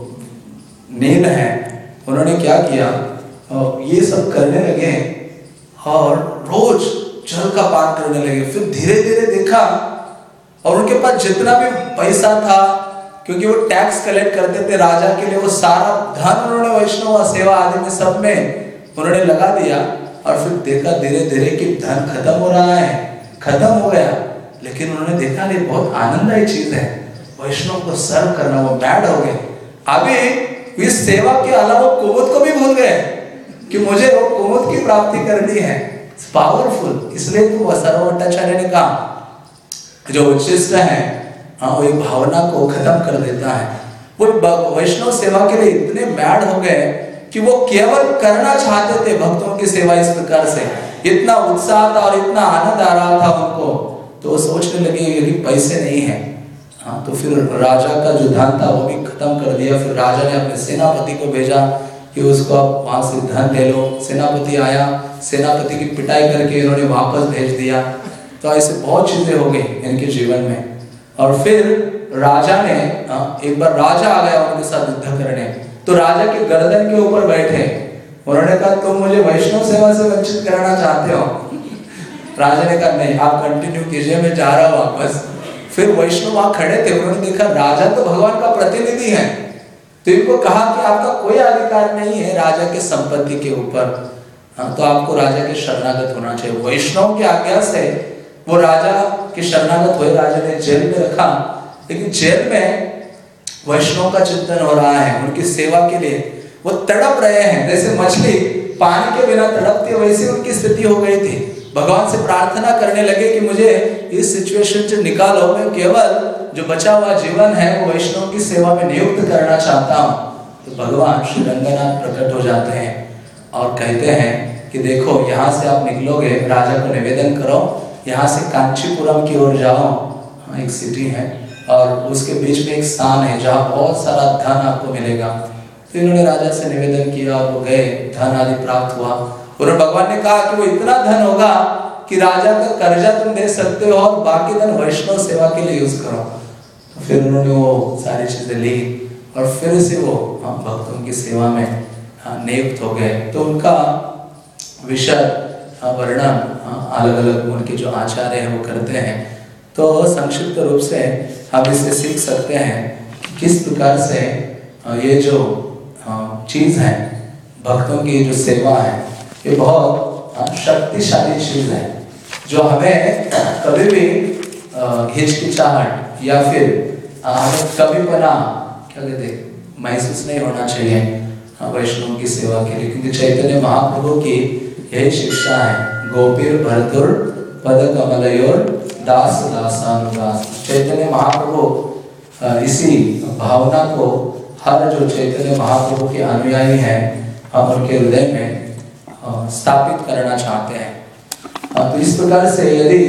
नील है, उन्होंने क्या किया, ये सब करने लगे और रोज जल का पान करने लगे। फिर धीरे धीरे देखा, और उनके पास जितना भी पैसा था, क्योंकि वो टैक्स कलेक्ट करते थे राजा के लिए, वो सारा धन उन्होंने वैष्णव सेवा आदि में सब में उन्होंने लगा दिया। और फिर देखा धीरे धीरे कि धन खत्म हो रहा है, खत्म हो गया। लेकिन उन्होंने देखा नहीं, बहुत आनंददायी चीज है वैष्णव को सर्व करना। वो मैड हो गए। अभी इस सेवा के अलावा कुमुद को भी भूल गए कि मुझे वो कुमुद की प्राप्ति करनी है। पावरफुल। इसलिए तो सर्वभट्टाचार्य ने कहा जो उच्चिष्ट है, हाँ, वो एक भावना को खत्म कर देता है। वो वैष्णव सेवा के लिए इतने मैड हो गए कि वो केवल करना चाहते थे भक्तों की सेवा। इस प्रकार से इतना उत्साह था और इतना आनंद आ रहा था उनको, तो वो सोचने लगे यदि पैसे नहीं है, हाँ, तो फिर राजा का जो धन था वो भी खत्म कर दिया। फिर राजा ने अपने सेनापति को भेजा कि उसको आप वहां से धन ले लो। सेनापति आया, सेनापति की पिटाई करके इन्होंने वापस भेज दिया। तो ऐसे बहुत चीजें हो गई इनके जीवन में। और फिर राजा ने, एक बार राजा आ गया उनके साथ युद्ध करने, तो राजा के गर्दन के ऊपर बैठे। उन्होंने कहा तुम मुझे वैष्णव सेवा से वंचित कराना चाहते हो? राजा ने कहा नहीं, आप कंटिन्यू कीजिए, मैं जा रहा हूँ वापस। फिर वैष्णव वहां खड़े थे, उन्होंने देखा राजा तो भगवान का प्रतिनिधि है, तो इनको कहा कि आपका कोई अधिकार नहीं है राजा के संपत्ति के ऊपर, हाँ, तो आपको राजा के शरणागत होना चाहिए। वैष्णव की आज्ञा से वो राजा के शरणागत हुए, राजा ने जेल में रखा, लेकिन जेल में वैष्णव का चिंतन हो रहा है, उनकी सेवा के लिए वो तड़प रहे हैं, जैसे मछली पानी के बिना तड़पती है वैसी उनकी स्थिति हो गई थी। भगवान से प्रार्थना करने लगे कि मुझे इस सिचुएशन से निकालो, मैं केवल जो बचा हुआ जीवन है वो वैष्णव की सेवा में नियुक्त करना चाहता हूँ। तो भगवान श्री रंगनाथ प्रकट हो जाते हैं और कहते हैं कि देखो यहाँ से आप निकलोगे, राजा को निवेदन करो, यहाँ से कांचीपुरम की ओर जाओ, एक सिटी है और उसके बीच में एक स्थान है जहाँ बहुत सारा धन आपको मिलेगा। तो इन्होंने राजा से निवेदन किया और वो गए, धन आदि प्राप्त हुआ और भगवान ने कहा कि वो इतना धन होगा कि राजा का कर्जा तुम दे सकते हो और बाकी धन वैष्णव सेवा के लिए यूज करो। तो फिर उन्होंने वो सारी चीजें ली और फिर से वो भक्तों की सेवा में नियुक्त हो गए। तो उनका विशद वर्णन अलग अलग उनके जो आचार्य हैं वो करते हैं। तो संक्षिप्त रूप से हम इससे सीख सकते हैं किस प्रकार से ये जो चीज है भक्तों की जो सेवा है ये बहुत शक्तिशाली चीज है, जो हमें कभी भी हिचकिचाहट या फिर हमें कभी बना क्या कहते महसूस नहीं होना चाहिए वैष्णव की सेवा के लिए, क्योंकि चैतन्य महाप्रभु की यही शिक्षा है, गोपीर भरतुर पद कमलयोर दास दासानुदास। चैतन्य महाप्रभु इसी भावना को हर जो चैतन्य महाप्रभु के अनुयायी हैं हम उनके हृदय में स्थापित करना चाहते हैं। तो इस प्रकार से यदि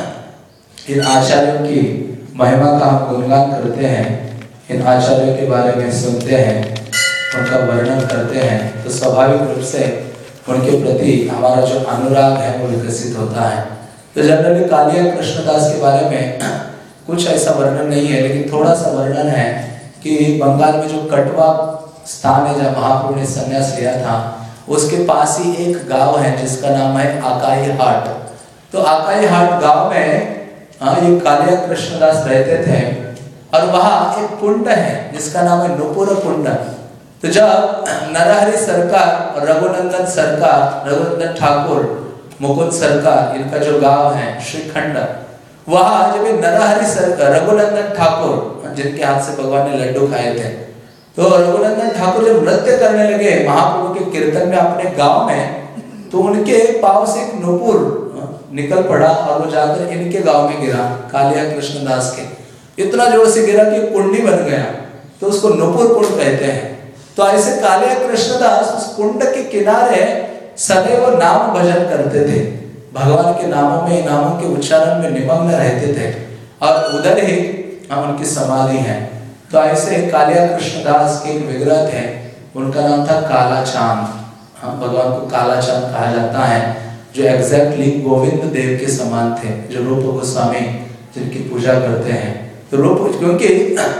इन आचार्यों की महिमा का हम गुणगान करते हैं, इन आचार्यों के बारे में सुनते हैं, उनका वर्णन करते हैं, तो स्वाभाविक रूप से उनके प्रति हमारा जो अनुराग है वो विकसित होता है। तो जनरली कालिया कृष्णदास के बारे में कुछ ऐसा वर्णन नहीं है, लेकिन थोड़ा सा वर्णन है कि बंगाल में जो कटवा स्थान है जहाँ महाप्रभु ने संन्यास लिया था उसके पास ही एक गांव है जिसका नाम है आकाई हाट। तो आकाई हाट गांव में हाँ ये कालिया कृष्णदास रहते थे और वहाँ एक कुंड है जिसका नाम है नुपुर कुंड। तो जब नरहरि सरकार, रघुनंदन सरकार, रघुनंदन ठाकुर, मुकुंद सरकार, इनका जो गांव है श्रीखंड, वहाँ जब नरहरि सरकार, रघुनंदन ठाकुर जिनके हाथ से भगवान ने लड्डू खाए थे, तो रघुनंदन ठाकुर जब नृत्य करने लगे महाप्रभु के कीर्तन में अपने गांव में, तो उनके पांव से एक नुपुर निकल पड़ा और वो जाकर इनके गांव में गिरा, कालिया कृष्णदास के। इतना जोर से गिरा कि कुंडी बन गया, तो उसको नुपुर कुंड कहते हैं। तो ऐसे कालिया कृष्णदास उस कुंड के किनारे सदैव नाम भजन करते थे, भगवान के नामों में, नामों के उच्चारण में निमग्न रहते थे और उधर ही हम उनकी समाधि है। तो ऐसे कालिया कृष्णदास के एक विग्रह थे, उनका नाम था काला चांद। हाँ, भगवान को काला चांद कहा जाता है, जो एग्जैक्टली गोविंद देव के समान थे, जो रूप गोस्वामी जिनकी पूजा करते हैं। तो रूप, क्योंकि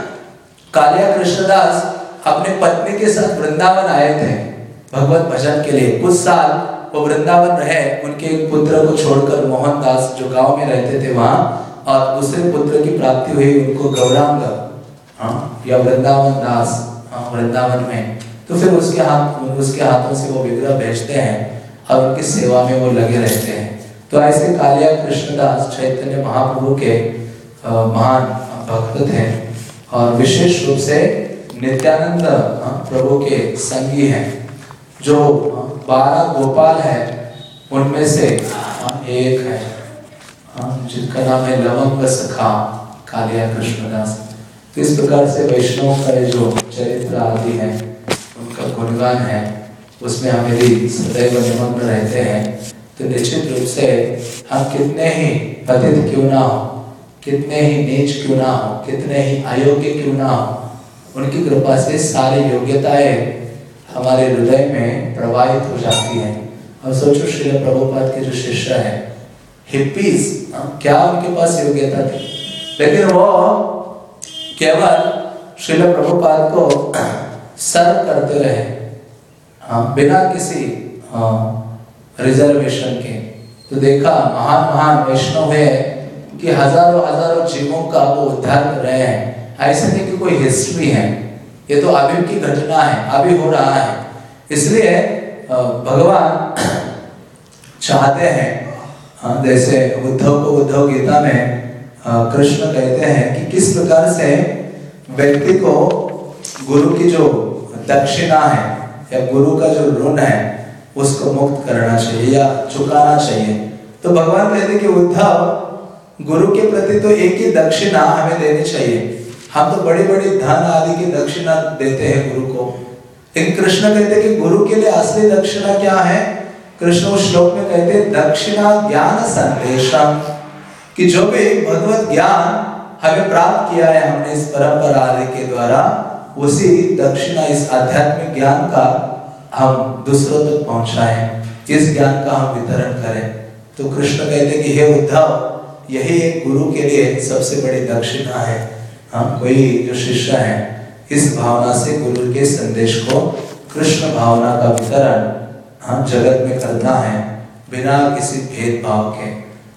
कालिया कृष्णदास अपने पत्नी के साथ वृंदावन आए थे भगवत भजन के लिए, कुछ साल वो वृंदावन रहे, उनके एक पुत्र को छोड़कर मोहनदास जो गांव में रहते थे वहां, और दूसरे पुत्र की प्राप्ति हुई उनको गौरांग हाँ, या वृंदावन दास हाँ, वृंदावन में। तो फिर उसके हाथ उसके हाथों से वो विग्रह भेजते हैं और उनकी सेवा में वो लगे रहते हैं। तो ऐसे कालिया कृष्णदास चैतन्य महाप्रभु के महान भक्त थे और विशेष रूप से नित्यानंद प्रभु के संगी हैं। जो बारह गोपाल है उनमें से एक है जिनका नाम है लवंग सखा कालिया कृष्णदास। तो इस प्रकार से वैष्णव का जो चरित्र आदि है उनका गुणगान है, उसमें हम यदि सदैव निमग्न रहते हैं तो निश्चित रूप से हम कितने ही पतित क्यों ना हो, कितने ही नीच क्यों ना हो, कितने ही अयोग्य क्यों ना हो, उनकी कृपा से सारी योग्यताएं हमारे हृदय में प्रवाहित हो जाती हैं। और सोचो श्रील प्रभुपाद के जो शिष्य हैं हिप्पीज, क्या उनके पास योग्यता थी, लेकिन वो केवल श्रील प्रभुपाद को सर्व करते रहे हाँ, बिना किसी हाँ, रिजर्वेशन के। तो देखा महान महान वैष्णव है कि हजारों हजारों जीवों का वो उद्धार कर रहे हैं, ऐसे नहीं कि कोई हिस्ट्री है, ये तो अभी की घटना है, अभी हो रहा है। इसलिए भगवान चाहते हैं, जैसे उद्धव को उद्धव गीता में कृष्ण कहते हैं कि किस प्रकार से व्यक्ति को गुरु की जो दक्षिणा है या गुरु का जो ऋण है उसको मुक्त करना चाहिए या चुकाना चाहिए। तो भगवान कहते हैं कि उद्धव, गुरु के प्रति तो एक ही दक्षिणा हमें देनी चाहिए। हम तो बड़ी बड़ी धन आदि की दक्षिणा देते हैं गुरु को, लेकिन कृष्ण कहते हैं कि गुरु के लिए असली दक्षिणा क्या है? कृष्ण उस श्लोक में कहते हैं दक्षिणा ज्ञान संदेशम, कि जो भी भगवत ज्ञान हमें प्राप्त किया है हमने इस परंपरा आदि के द्वारा, उसी दक्षिणा, इस आध्यात्मिक ज्ञान का हम दूसरों तक पहुंचाएं, इस ज्ञान का हम वितरण करें। तो कृष्ण कहते हैं कि हे उद्धव, यही एक गुरु के लिए सबसे बड़ी दक्षिणा है। हम कोई जो शिष्य है इस भावना से गुरु के संदेश को, कृष्ण भावना का वितरण हम जगत में करना है बिना किसी भेदभाव के।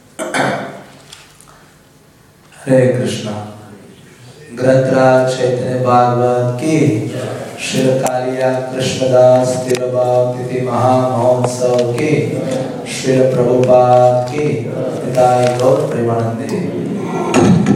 हरे कृष्णा। ग्रंथराज चैतन्य भागवत की, श्री कालिया कृष्णदास तिरुभाव तिथि महामहोत्सव की, श्री प्रभुपाद की, निताय गौर प्रेमानंदे।